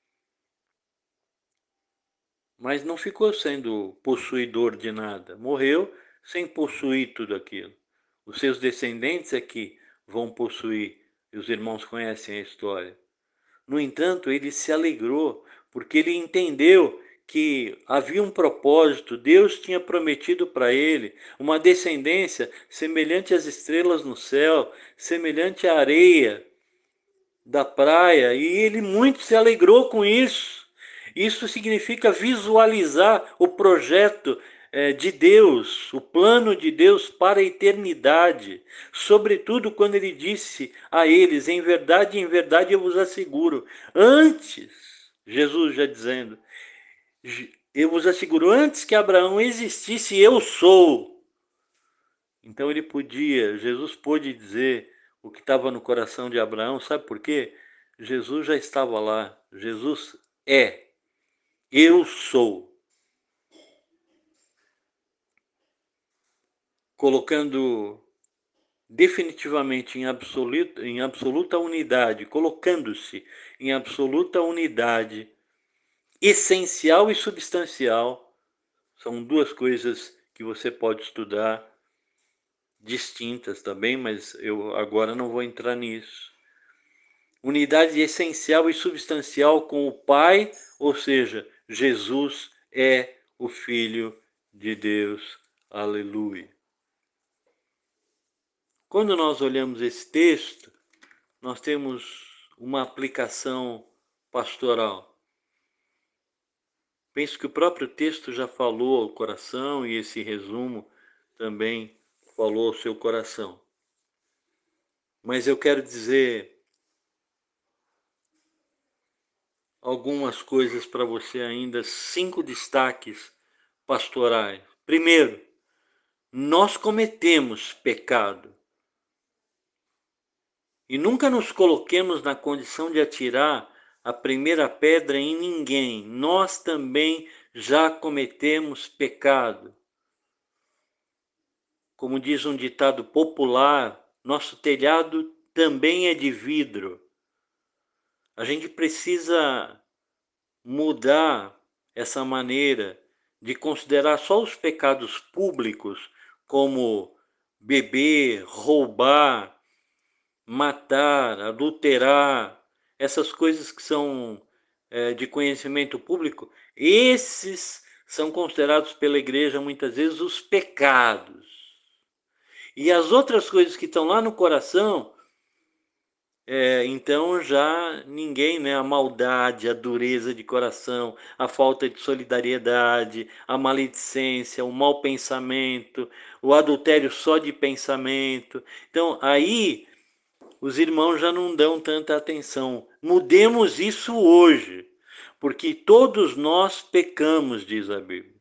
Mas não ficou sendo possuidor de nada. Morreu sem possuir tudo aquilo. Os seus descendentes é que vão possuir. E os irmãos conhecem a história. No entanto, ele se alegrou, porque ele entendeu que havia um propósito. Deus tinha prometido para ele uma descendência semelhante às estrelas no céu, semelhante à areia da praia, e ele muito se alegrou com isso. Isso significa visualizar o projeto de Deus, o plano de Deus para a eternidade. Sobretudo quando ele disse a eles: em verdade, em verdade eu vos asseguro, antes, Jesus já dizendo, eu vos asseguro, antes que Abraão existisse, eu sou. Então ele podia, Jesus pôde dizer o que estava no coração de Abraão, sabe por quê? Jesus já estava lá, Jesus é, eu sou. Colocando definitivamente em absoluta, em absoluta unidade, colocando-se em absoluta unidade, essencial e substancial, são duas coisas que você pode estudar, distintas também, mas eu agora não vou entrar nisso. Unidade essencial e substancial com o Pai, ou seja, Jesus é o Filho de Deus. Aleluia. Quando nós olhamos esse texto, nós temos uma aplicação pastoral. Penso que o próprio texto já falou ao coração e esse resumo também falou ao seu coração. Mas eu quero dizer algumas coisas para você ainda, cinco destaques pastorais. Primeiro, nós cometemos pecado. E nunca nos coloquemos na condição de atirar a primeira pedra em ninguém. Nós também já cometemos pecado. Como diz um ditado popular, nosso telhado também é de vidro. A gente precisa mudar essa maneira de considerar só os pecados públicos, como beber, roubar, matar, adulterar, essas coisas que são é, de conhecimento público. Esses são considerados pela igreja muitas vezes os pecados. E as outras coisas que estão lá no coração, é, então já ninguém, né? A maldade, a dureza de coração, a falta de solidariedade, a maledicência, o mau pensamento, o adultério só de pensamento. Então aí os irmãos já não dão tanta atenção. Mudemos isso hoje. porque todos nós pecamos, diz a Bíblia.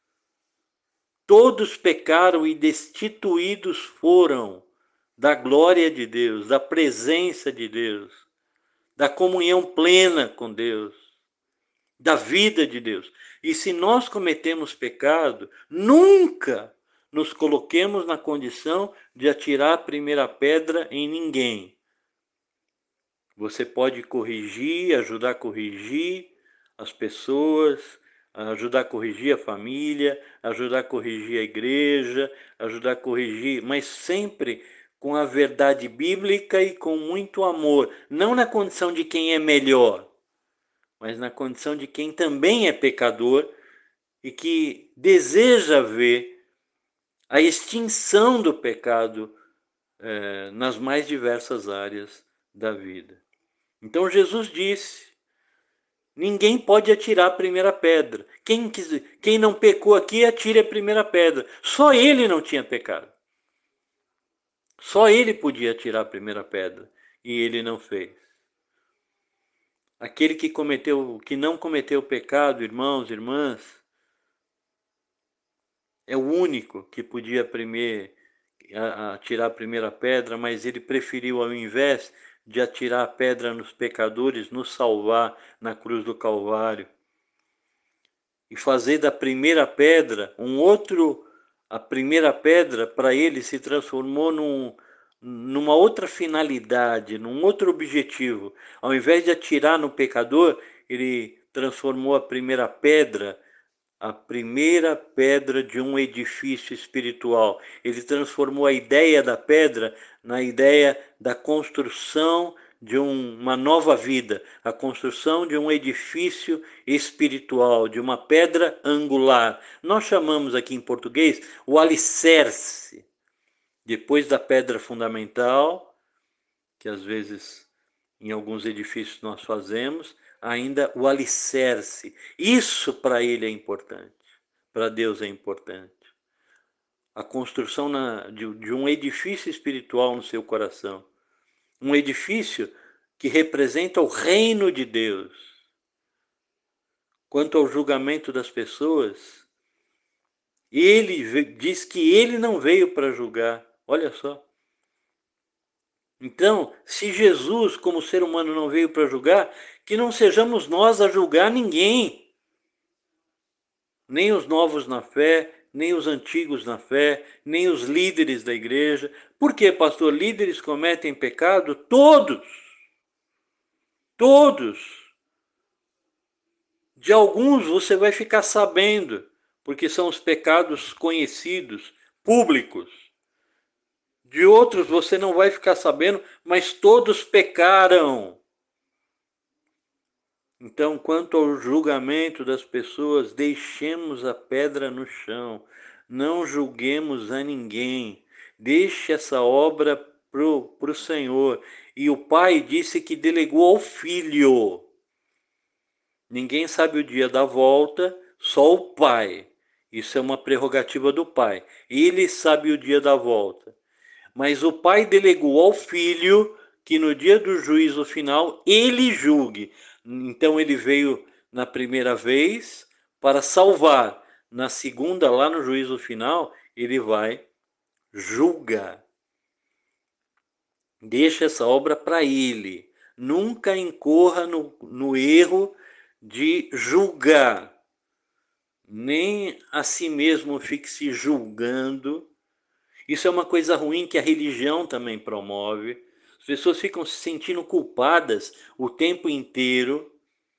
Todos pecaram e destituídos foram da glória de Deus, da presença de Deus, da comunhão plena com Deus, da vida de Deus. E se nós cometemos pecado, nunca nos coloquemos na condição de atirar a primeira pedra em ninguém. Você pode corrigir, ajudar a corrigir as pessoas, ajudar a corrigir a família, ajudar a corrigir a igreja, ajudar a corrigir, mas sempre com a verdade bíblica e com muito amor. Não na condição de quem é melhor, mas na condição de quem também é pecador e que deseja ver a extinção do pecado eh, nas mais diversas áreas da vida. Então Jesus disse, ninguém pode atirar a primeira pedra. Quem, quiser, quem não pecou aqui, atire a primeira pedra. Só ele não tinha pecado. Só ele podia atirar a primeira pedra. E ele não fez. Aquele que, cometeu, que não cometeu pecado, irmãos, irmãs, é o único que podia primeiro, atirar a primeira pedra, mas ele preferiu, ao invés de atirar a pedra nos pecadores, nos salvar na cruz do Calvário. E fazer da primeira pedra um outro... A primeira pedra, para ele, se transformou num, numa outra finalidade, num outro objetivo. Ao invés de atirar no pecador, ele transformou a primeira pedra, a primeira pedra de um edifício espiritual. Ele transformou a ideia da pedra na ideia da construção de um, uma nova vida, a construção de um edifício espiritual, de uma pedra angular. Nós chamamos aqui em português o alicerce. Depois da pedra fundamental, que às vezes em alguns edifícios nós fazemos, ainda o alicerce. Isso para ele é importante, para Deus é importante. A construção na, de, de um edifício espiritual no seu coração. Um edifício que representa o reino de Deus. Quanto ao julgamento das pessoas, ele diz que ele não veio para julgar. Olha só. Então, se Jesus, como ser humano, não veio para julgar, que não sejamos nós a julgar ninguém. Nem os novos na fé, nem os antigos na fé, nem os líderes da igreja. Por que, pastor? Líderes cometem pecado? Todos. Todos. De alguns você vai ficar sabendo, porque são os pecados conhecidos, públicos. De outros você não vai ficar sabendo, mas todos pecaram. Então, quanto ao julgamento das pessoas, deixemos a pedra no chão. Não julguemos a ninguém. Deixe essa obra para o Senhor. E o Pai disse que delegou ao Filho. Ninguém sabe o dia da volta, só o Pai. Isso é uma prerrogativa do Pai. Ele sabe o dia da volta. Mas o Pai delegou ao Filho que no dia do juízo final ele julgue. Então ele veio na primeira vez para salvar. Na segunda, lá no juízo final, ele vai julgar. Deixa essa obra para ele. Nunca incorra no, no erro de julgar. Nem a si mesmo fique se julgando. Isso é uma coisa ruim que a religião também promove. As pessoas ficam se sentindo culpadas o tempo inteiro.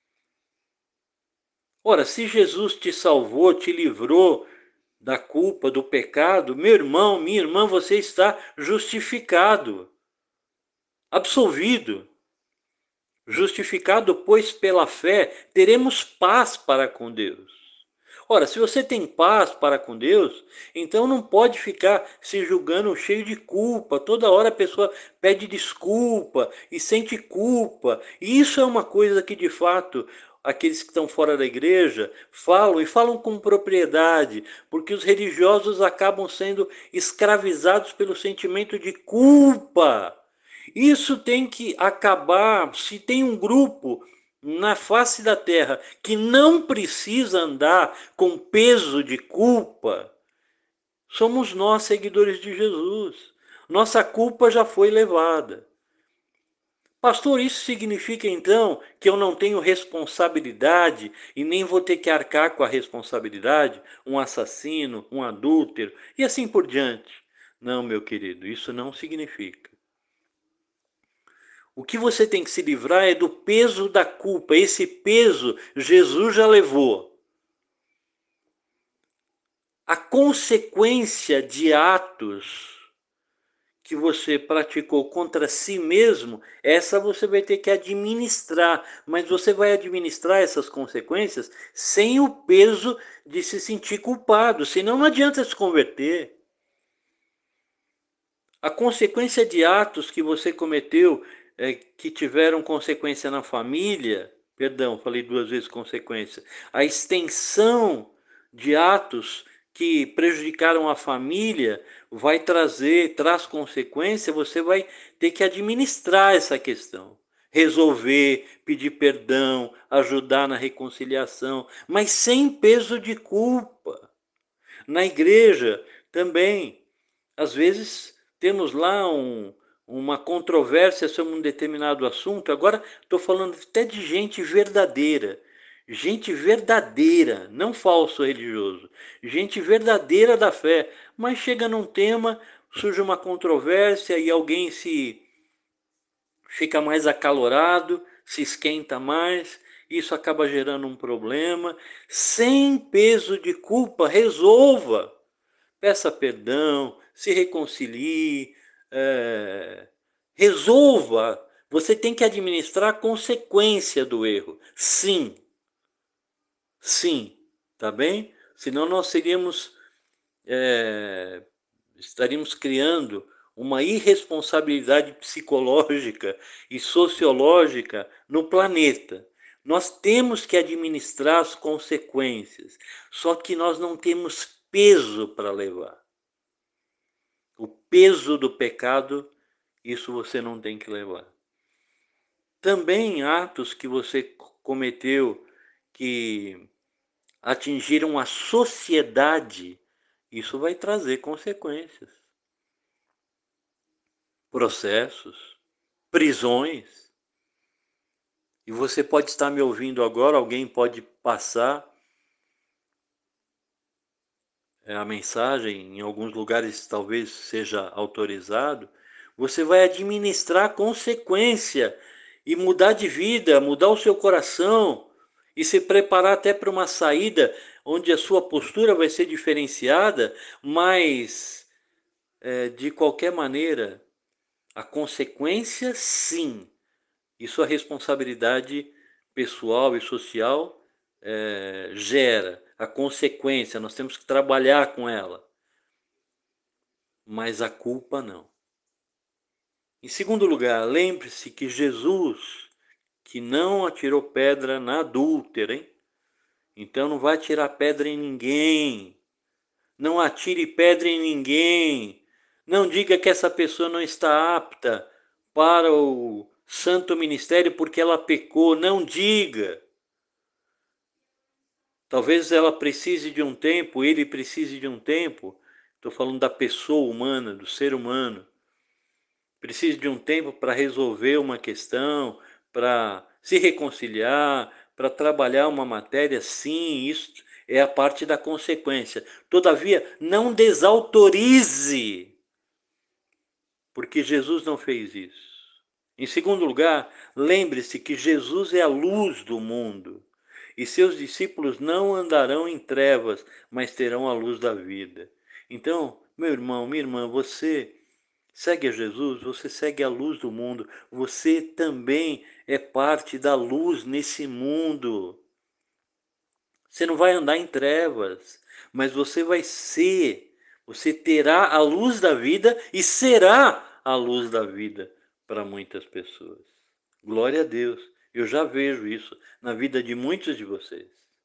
Ora, se Jesus te salvou, te livrou da culpa, do pecado, meu irmão, minha irmã, você está justificado, absolvido. Justificado, pois, pela fé, teremos paz para com Deus. Ora, se você tem paz para com Deus, então não pode ficar se julgando cheio de culpa. Toda hora a pessoa pede desculpa e sente culpa. E isso é uma coisa que, de fato, aqueles que estão fora da igreja falam, e falam com propriedade, porque os religiosos acabam sendo escravizados pelo sentimento de culpa. Isso tem que acabar. Se tem um grupo na face da terra que não precisa andar com peso de culpa, somos nós, seguidores de Jesus. Nossa culpa já foi levada. Pastor, isso significa então que eu não tenho responsabilidade e nem vou ter que arcar com a responsabilidade? Um assassino, um adúltero e assim por diante. Não, meu querido, isso não significa. O que você tem que se livrar é do peso da culpa. Esse peso Jesus já levou. A consequência de atos que você praticou contra si mesmo, essa você vai ter que administrar, mas você vai administrar essas consequências sem o peso de se sentir culpado, senão não adianta se converter. A consequência de atos que você cometeu, é, que tiveram consequência na família, perdão, falei duas vezes consequência, a extensão de atos que prejudicaram a família vai trazer, traz consequência, você vai ter que administrar essa questão. Resolver, pedir perdão, ajudar na reconciliação, mas sem peso de culpa. Na igreja também, às vezes temos lá um, uma controvérsia sobre um determinado assunto. Agora estou falando até de gente verdadeira. Gente verdadeira, não falso religioso. Gente verdadeira da fé. Mas chega num tema, surge uma controvérsia e alguém se fica mais acalorado, se esquenta mais. Isso acaba gerando um problema. Sem peso de culpa, resolva. Peça perdão, se reconcilie, é, resolva. Você tem que administrar a consequência do erro. Sim, sim, tá bem? Senão nós seríamos, é, estaríamos criando uma irresponsabilidade psicológica e sociológica no planeta. Nós temos que administrar as consequências, só que nós não temos peso para levar. O peso do pecado, isso você não tem que levar. Também atos que você cometeu que atingiram a sociedade, isso vai trazer consequências. Processos, prisões. E você pode estar me ouvindo agora, alguém pode passar a mensagem, em alguns lugares talvez seja autorizado, você vai administrar a consequência e mudar de vida, mudar o seu coração e se preparar até para uma saída onde a sua postura vai ser diferenciada, mas é, de qualquer maneira, a consequência sim, e sua responsabilidade pessoal e social é, gera a consequência, nós temos que trabalhar com ela, mas a culpa não. Em segundo lugar, lembre-se que Jesus, que não atirou pedra na adúltera, hein? Então não vai atirar pedra em ninguém. Não atire pedra em ninguém. Não diga que essa pessoa não está apta para o santo ministério porque ela pecou. Não diga. Talvez ela precise de um tempo, ele precise de um tempo. Estou falando da pessoa humana, do ser humano. Precise de um tempo para resolver uma questão, para se reconciliar, para trabalhar uma matéria. Sim, isso é a parte da consequência. Todavia, não desautorize, porque Jesus não fez isso. Em segundo lugar, lembre-se que Jesus é a luz do mundo e seus discípulos não andarão em trevas, mas terão a luz da vida. Então, meu irmão, minha irmã, você segue a Jesus, você segue a luz do mundo, você também é parte da luz nesse mundo. Você não vai andar em trevas, mas você vai ser, você terá a luz da vida e será a luz da vida para muitas pessoas. Glória a Deus. Eu já vejo isso na vida de muitos de vocês.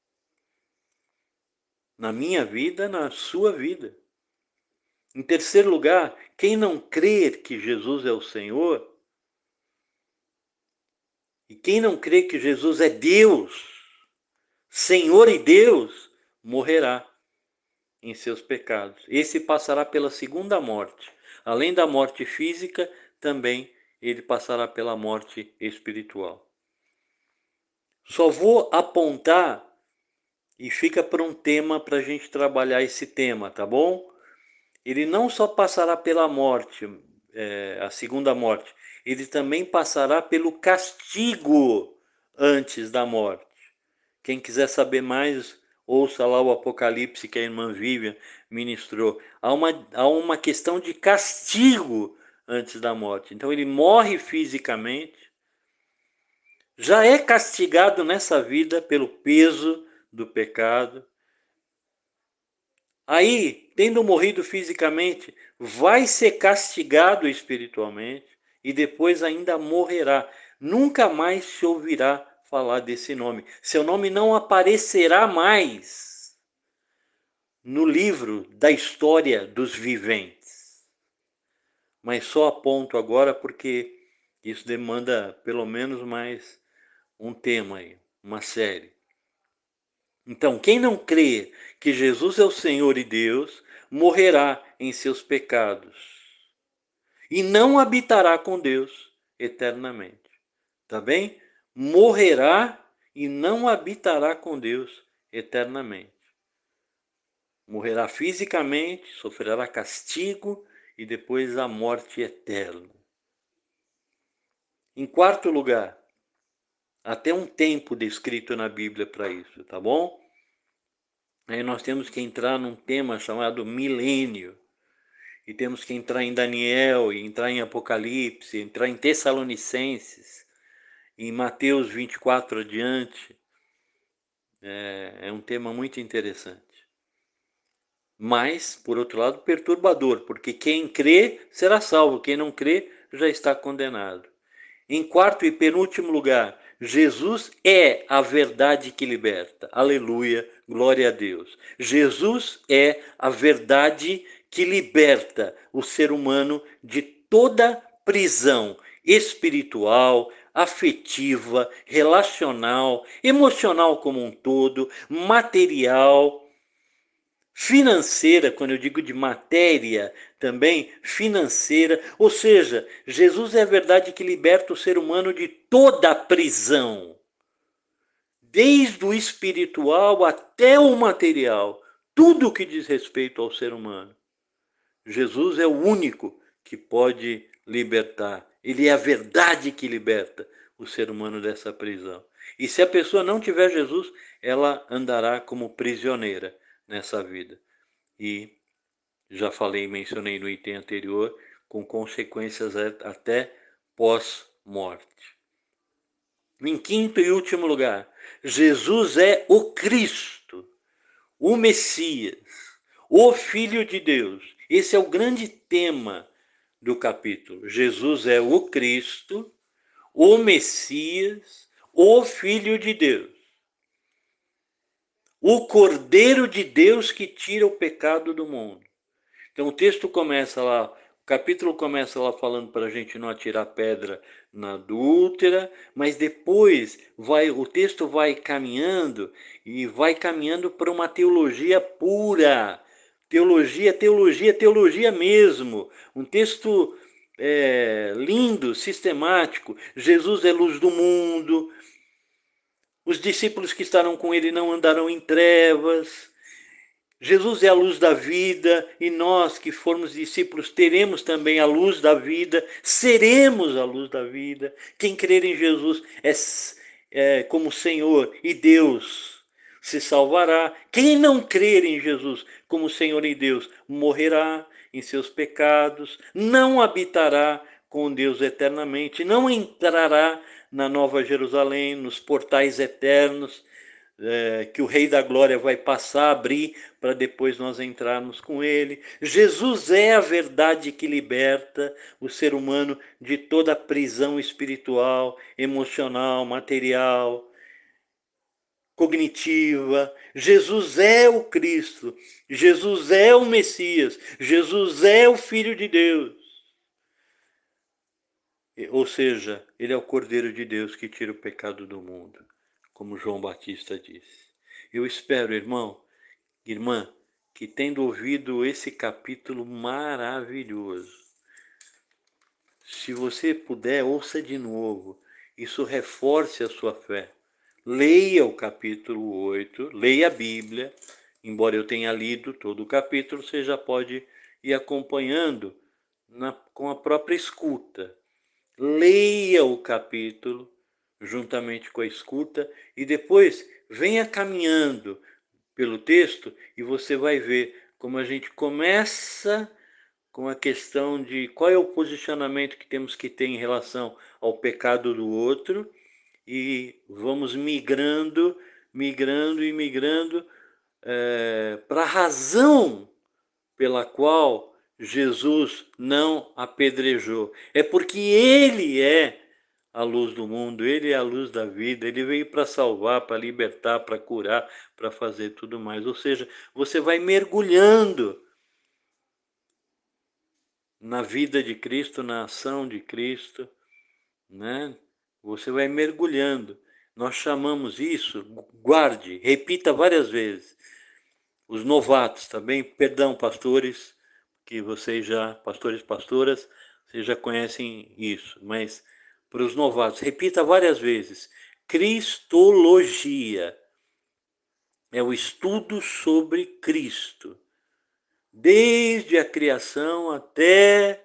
Na minha vida, na sua vida. Em terceiro lugar, quem não crer que Jesus é o Senhor, E quem não crê que Jesus é Deus, Senhor e Deus, morrerá em seus pecados. Esse passará pela segunda morte. Além da morte física, também ele passará pela morte espiritual. Só vou apontar e fica para um tema para a gente trabalhar esse tema, tá bom? Ele não só passará pela morte, é, a segunda morte, ele também passará pelo castigo antes da morte. Quem quiser saber mais, ouça lá o Apocalipse que a irmã Vivian ministrou. Há uma, há uma questão de castigo antes da morte. Então ele morre fisicamente, já é castigado nessa vida pelo peso do pecado. Aí, tendo morrido fisicamente, vai ser castigado espiritualmente e depois ainda morrerá. Nunca mais se ouvirá falar desse nome. Seu nome não aparecerá mais no livro da história dos viventes. Mas só aponto agora porque isso demanda pelo menos mais um tema aí, uma série. Então, quem não crê que Jesus é o Senhor e Deus, morrerá em seus pecados e não habitará com Deus eternamente. Tá bem? Morrerá e não habitará com Deus eternamente. Morrerá fisicamente, sofrerá castigo e depois a morte eterna. Em quarto lugar, até um tempo descrito na Bíblia para isso, tá bom? Aí nós temos que entrar num tema chamado milênio. E temos que entrar em Daniel, e entrar em Apocalipse, entrar em Tessalonicenses, em Mateus vinte e quatro adiante. É, é um tema muito interessante. Mas, por outro lado, perturbador, porque quem crê será salvo, quem não crê já está condenado. Em quarto e penúltimo lugar, Jesus é a verdade que liberta. Aleluia, glória a Deus. Jesus é a verdade que liberta o ser humano de toda prisão espiritual, afetiva, relacional, emocional como um todo, material, financeira, quando eu digo de matéria, também financeira, ou seja, Jesus é a verdade que liberta o ser humano de toda a prisão, desde o espiritual até o material, tudo que diz respeito ao ser humano. Jesus é o único que pode libertar, ele é a verdade que liberta o ser humano dessa prisão. E se a pessoa não tiver Jesus, ela andará como prisioneira nessa vida. E já falei, mencionei no item anterior, com consequências até pós-morte. Em quinto e último lugar, Jesus é o Cristo, o Messias, o Filho de Deus. Esse é o grande tema do capítulo. Jesus é o Cristo, o Messias, o Filho de Deus. O Cordeiro de Deus que tira o pecado do mundo. Então o texto começa lá, o capítulo começa lá falando para a gente não atirar pedra na adúltera, mas depois vai, o texto vai caminhando e vai caminhando para uma teologia pura. Teologia, teologia, teologia mesmo. Um texto é, lindo, sistemático. Jesus é luz do mundo. Os discípulos que estarão com ele não andarão em trevas. Jesus é a luz da vida e nós que formos discípulos teremos também a luz da vida, seremos a luz da vida. Quem crer em Jesus é, é como Senhor e Deus se salvará. Quem não crer em Jesus como Senhor e Deus morrerá em seus pecados, não habitará com Deus eternamente, não entrará na Nova Jerusalém, nos portais eternos, é, que o Rei da Glória vai passar a abrir para depois nós entrarmos com ele. Jesus é a verdade que liberta o ser humano de toda a prisão espiritual, emocional, material, cognitiva. Jesus é o Cristo, Jesus é o Messias, Jesus é o Filho de Deus. ou seja, ele é o Cordeiro de Deus que tira o pecado do mundo, como João Batista disse. Eu espero, irmão, irmã, que tendo ouvido esse capítulo maravilhoso, se você puder, ouça de novo. Isso reforce a sua fé. Leia o capítulo oito, leia a Bíblia. Embora eu tenha lido todo o capítulo, você já pode ir acompanhando na, com a própria escuta. Leia o capítulo juntamente com a escuta e depois venha caminhando pelo texto e você vai ver como a gente começa com a questão de qual é o posicionamento que temos que ter em relação ao pecado do outro e vamos migrando, migrando e migrando é, para a razão pela qual Jesus não apedrejou. É porque ele é a luz do mundo, ele é a luz da vida, ele veio para salvar, para libertar, para curar, para fazer tudo mais. Ou seja, você vai mergulhando na vida de Cristo, na ação de Cristo, né? Você vai mergulhando. Nós chamamos isso, guarde, repita várias vezes. Os novatos também, perdão, pastores, que vocês já, pastores e pastoras, vocês já conhecem isso, mas para os novatos, repita várias vezes. Cristologia é o estudo sobre Cristo, desde a criação até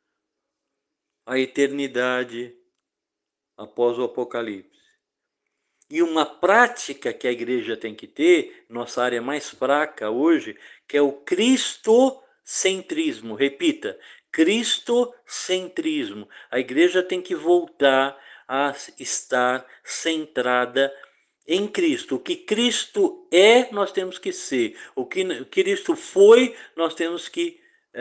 a eternidade após o Apocalipse. E uma prática que a igreja tem que ter, nossa área mais fraca hoje, que é o cristocentrismo. Repita, cristocentrismo. A igreja tem que voltar a estar centrada em Cristo. O que Cristo é, nós temos que ser. O que Cristo foi, nós temos que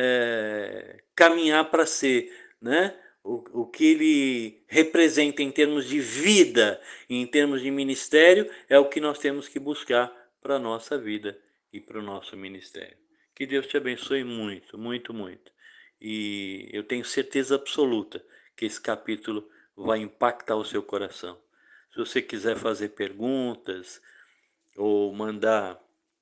é, caminhar para ser, né? O, o que ele representa em termos de vida e em termos de ministério é o que nós temos que buscar para a nossa vida e para o nosso ministério. Que Deus te abençoe muito, muito, muito. E eu tenho certeza absoluta que esse capítulo vai impactar o seu coração. Se você quiser fazer perguntas ou mandar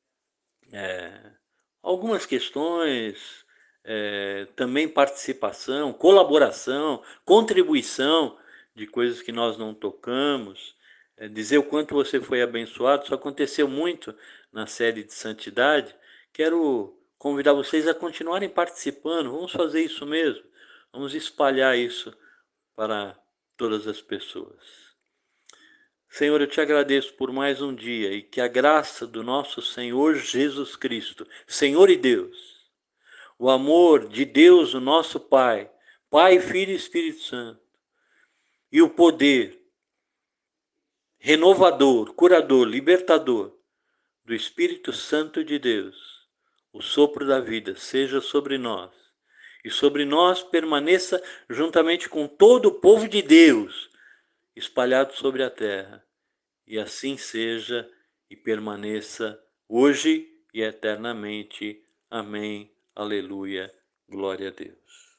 é, algumas questões, é, também participação, colaboração, contribuição de coisas que nós não tocamos, é, dizer o quanto você foi abençoado. Isso aconteceu muito na série de santidade. Quero convidar vocês a continuarem participando. Vamos fazer isso mesmo. Vamos espalhar isso para todas as pessoas. Senhor, eu te agradeço por mais um dia e que a graça do nosso Senhor Jesus Cristo, Senhor e Deus, o amor de Deus, o nosso Pai, Pai, Filho e Espírito Santo, e o poder renovador, curador, libertador do Espírito Santo de Deus, o sopro da vida, seja sobre nós. E sobre nós permaneça juntamente com todo o povo de Deus, espalhado sobre a terra. E assim seja e permaneça hoje e eternamente. Amém. Aleluia. Glória a Deus.